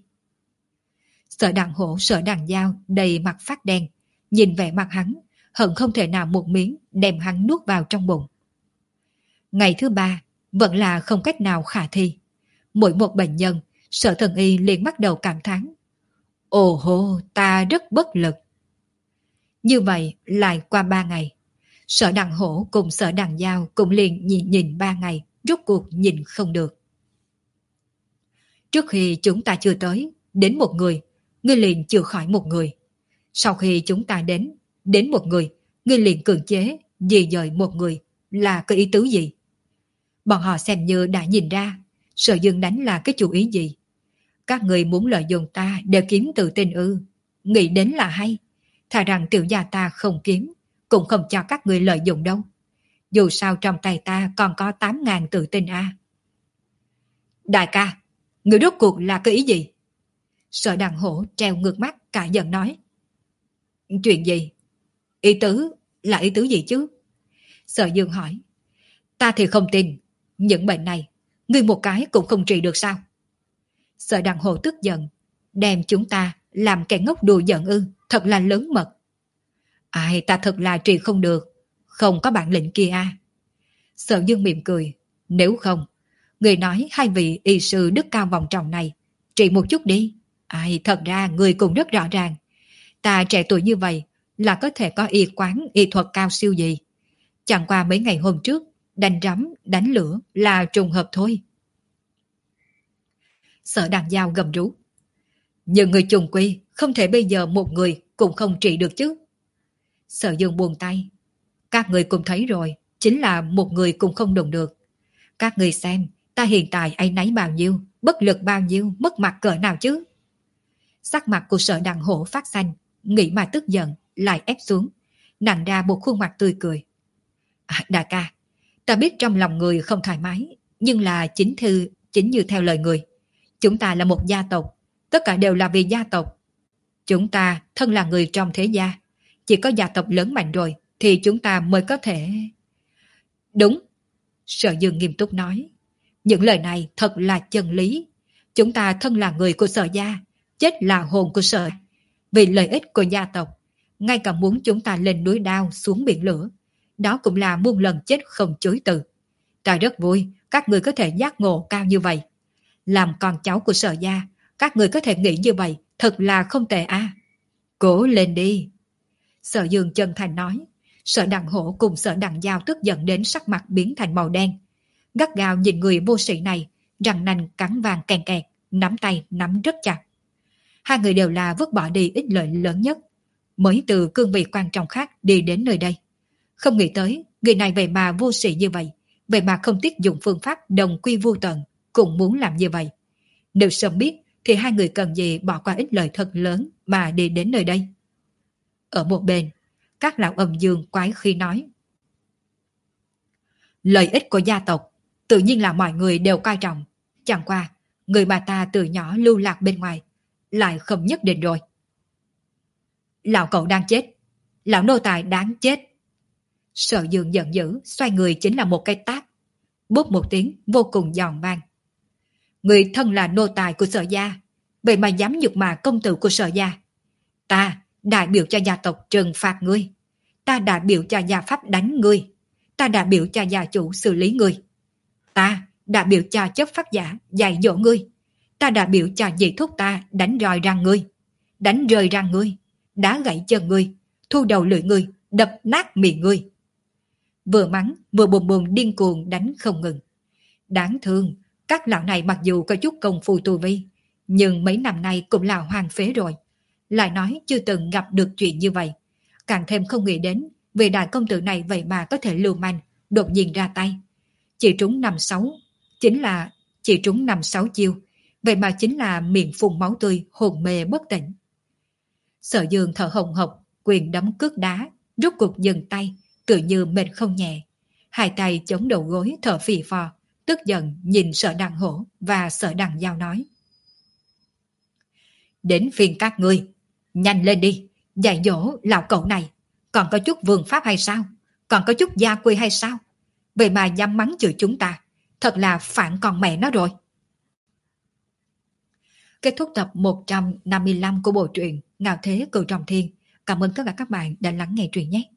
Sở Đằng Hổ, Sở Đằng Giao đầy mặt phát đen, nhìn vẻ mặt hắn, hận không thể nào một miếng đem hắn nuốt vào trong bụng. Ngày thứ ba, vẫn là không cách nào khả thi. Mỗi một bệnh nhân, Sở Thần Y liền bắt đầu cảm thán. Ồ hô, ta rất bất lực. Như vậy, lại qua ba ngày. Sở Đằng Hổ cùng Sở Đằng Giao cũng liền nhìn nhìn ba ngày, rốt cuộc nhìn không được. Trước khi chúng ta chưa tới, đến một người, ngươi liền chữa khỏi một người. Sau khi chúng ta đến, đến một người, ngươi liền cưỡng chế, di dời một người, là cái ý tứ gì? Bọn họ xem như đã nhìn ra, Sở Dương đánh là cái chủ ý gì. Các người muốn lợi dụng ta để kiếm tự tin ư? Nghĩ đến là hay. Thà rằng tiểu gia ta không kiếm, cũng không cho các người lợi dụng đâu. Dù sao trong tay ta còn có tám ngàn tự tin a. À. Đại ca, người rốt cuộc là cái ý gì? Sở Đằng Hổ treo ngược mắt cả giận nói. Chuyện gì? Ý tứ là ý tứ gì chứ? Sở Dương hỏi. Ta thì không tin, những bệnh này, ngươi một cái cũng không trị được sao? Sở Đằng Hổ tức giận, đem chúng ta làm kẻ ngốc đùa giận ư, thật là lớn mật. Ai, ta thật là trị không được, không có bản lĩnh kia à. Sở Dương mỉm cười, nếu không, người nói hai vị y sư đức cao vọng trọng này, trị một chút đi. Ai, thật ra người cũng rất rõ ràng, ta trẻ tuổi như vậy là có thể có y quán y thuật cao siêu gì. Chẳng qua mấy ngày hôm trước, đánh rắm, đánh lửa là trùng hợp thôi. Sở Đằng Giao gầm rú. Nhưng người trùng quy, không thể bây giờ một người cũng không trị được chứ. Sở Dương buông tay. Các người cũng thấy rồi, chính là một người cũng không đụng được. Các người xem, ta hiện tại áy náy bao nhiêu, bất lực bao nhiêu, mất mặt cỡ nào chứ. Sắc mặt của Sở Đằng Hổ phát xanh, nghĩ mà tức giận, lại ép xuống, nặn ra một khuôn mặt tươi cười. À, đại ca, ta biết trong lòng người không thoải mái, nhưng là chính thư, chính như theo lời người. Chúng ta là một gia tộc, tất cả đều là vì gia tộc. Chúng ta thân là người trong thế gia, chỉ có gia tộc lớn mạnh rồi thì chúng ta mới có thể... Đúng, Sở Dương nghiêm túc nói. Những lời này thật là chân lý. Chúng ta thân là người của Sở gia, chết là hồn của Sở. Vì lợi ích của gia tộc, ngay cả muốn chúng ta lên núi đao xuống biển lửa, đó cũng là muôn lần chết không chối từ. Ta rất vui các người có thể giác ngộ cao như vậy. Làm con cháu của Sở gia, các người có thể nghĩ như vậy, thật là không tệ à. Cố lên đi. Sở Dương chân thành nói. Sở Đằng Hổ cùng Sở Đằng Giao tức giận đến sắc mặt biến thành màu đen. Gắt gao nhìn người vô sĩ này, răng nanh cắn vàng kèn kẹt, nắm tay nắm rất chặt. Hai người đều là vứt bỏ đi ích lợi lớn nhất, mới từ cương vị quan trọng khác đi đến nơi đây. Không nghĩ tới, người này vậy mà vô sĩ như vậy, vậy mà không tiếc dùng phương pháp đồng quy vô tận, cũng muốn làm như vậy. Nếu sớm biết, thì hai người cần gì bỏ qua ích lợi thật lớn mà đi đến nơi đây. Ở một bên, các lão âm dương quái khi nói. Lợi ích của gia tộc, tự nhiên là mọi người đều coi trọng. Chẳng qua, người mà ta từ nhỏ lưu lạc bên ngoài, lại không nhất định rồi. Lão cậu đang chết, lão nô tài đáng chết. Sở Dương giận dữ, xoay người chính là một cái tát. Bốp một tiếng vô cùng giòn vang. Người thân là nô tài của Sở gia, vậy mà dám nhục mạ công tử của Sở gia. Ta đại biểu cho gia tộc trừng phạt ngươi. Ta đại biểu cho gia pháp đánh ngươi. Ta đại biểu cho gia chủ xử lý ngươi. Ta đại biểu cho chấp pháp giả dạy dỗ ngươi. Ta đại biểu cho dì thúc ta đánh roi răng ngươi, đánh rơi răng ngươi, đá gãy chân ngươi, thu đầu lưỡi ngươi, đập nát miệng ngươi. Vừa mắng vừa bùm bùm điên cuồng đánh không ngừng. Đáng thương, các lão này mặc dù có chút công phu tu vi, nhưng mấy năm nay cũng là hoang phế rồi. Lại nói chưa từng gặp được chuyện như vậy. Càng thêm không nghĩ đến vì đại công tử này vậy mà có thể lưu manh, đột nhiên ra tay. Chỉ trúng năm sáu, chính là chỉ trúng năm sáu chiêu, vậy mà chính là miệng phun máu tươi, hồn mê bất tỉnh. Sở Dương thở hồng hộc, quyền đấm cước đá, rút cuộc dừng tay, tự như mệt không nhẹ. Hai tay chống đầu gối thở phì phò, tức giận nhìn Sở Đằng Hổ và Sở Đằng Giao nói. Đến phiên các ngươi, nhanh lên đi, dạy dỗ lão cậu này. Còn có chút vương pháp hay sao? Còn có chút gia quy hay sao? Vậy mà dám mắng chửi chúng ta, thật là phản con mẹ nó rồi. Kết thúc tập một trăm năm mươi lăm của bộ truyện Ngạo Thế Cửu Trọng Thiên. Cảm ơn tất cả các bạn đã lắng nghe truyện nhé.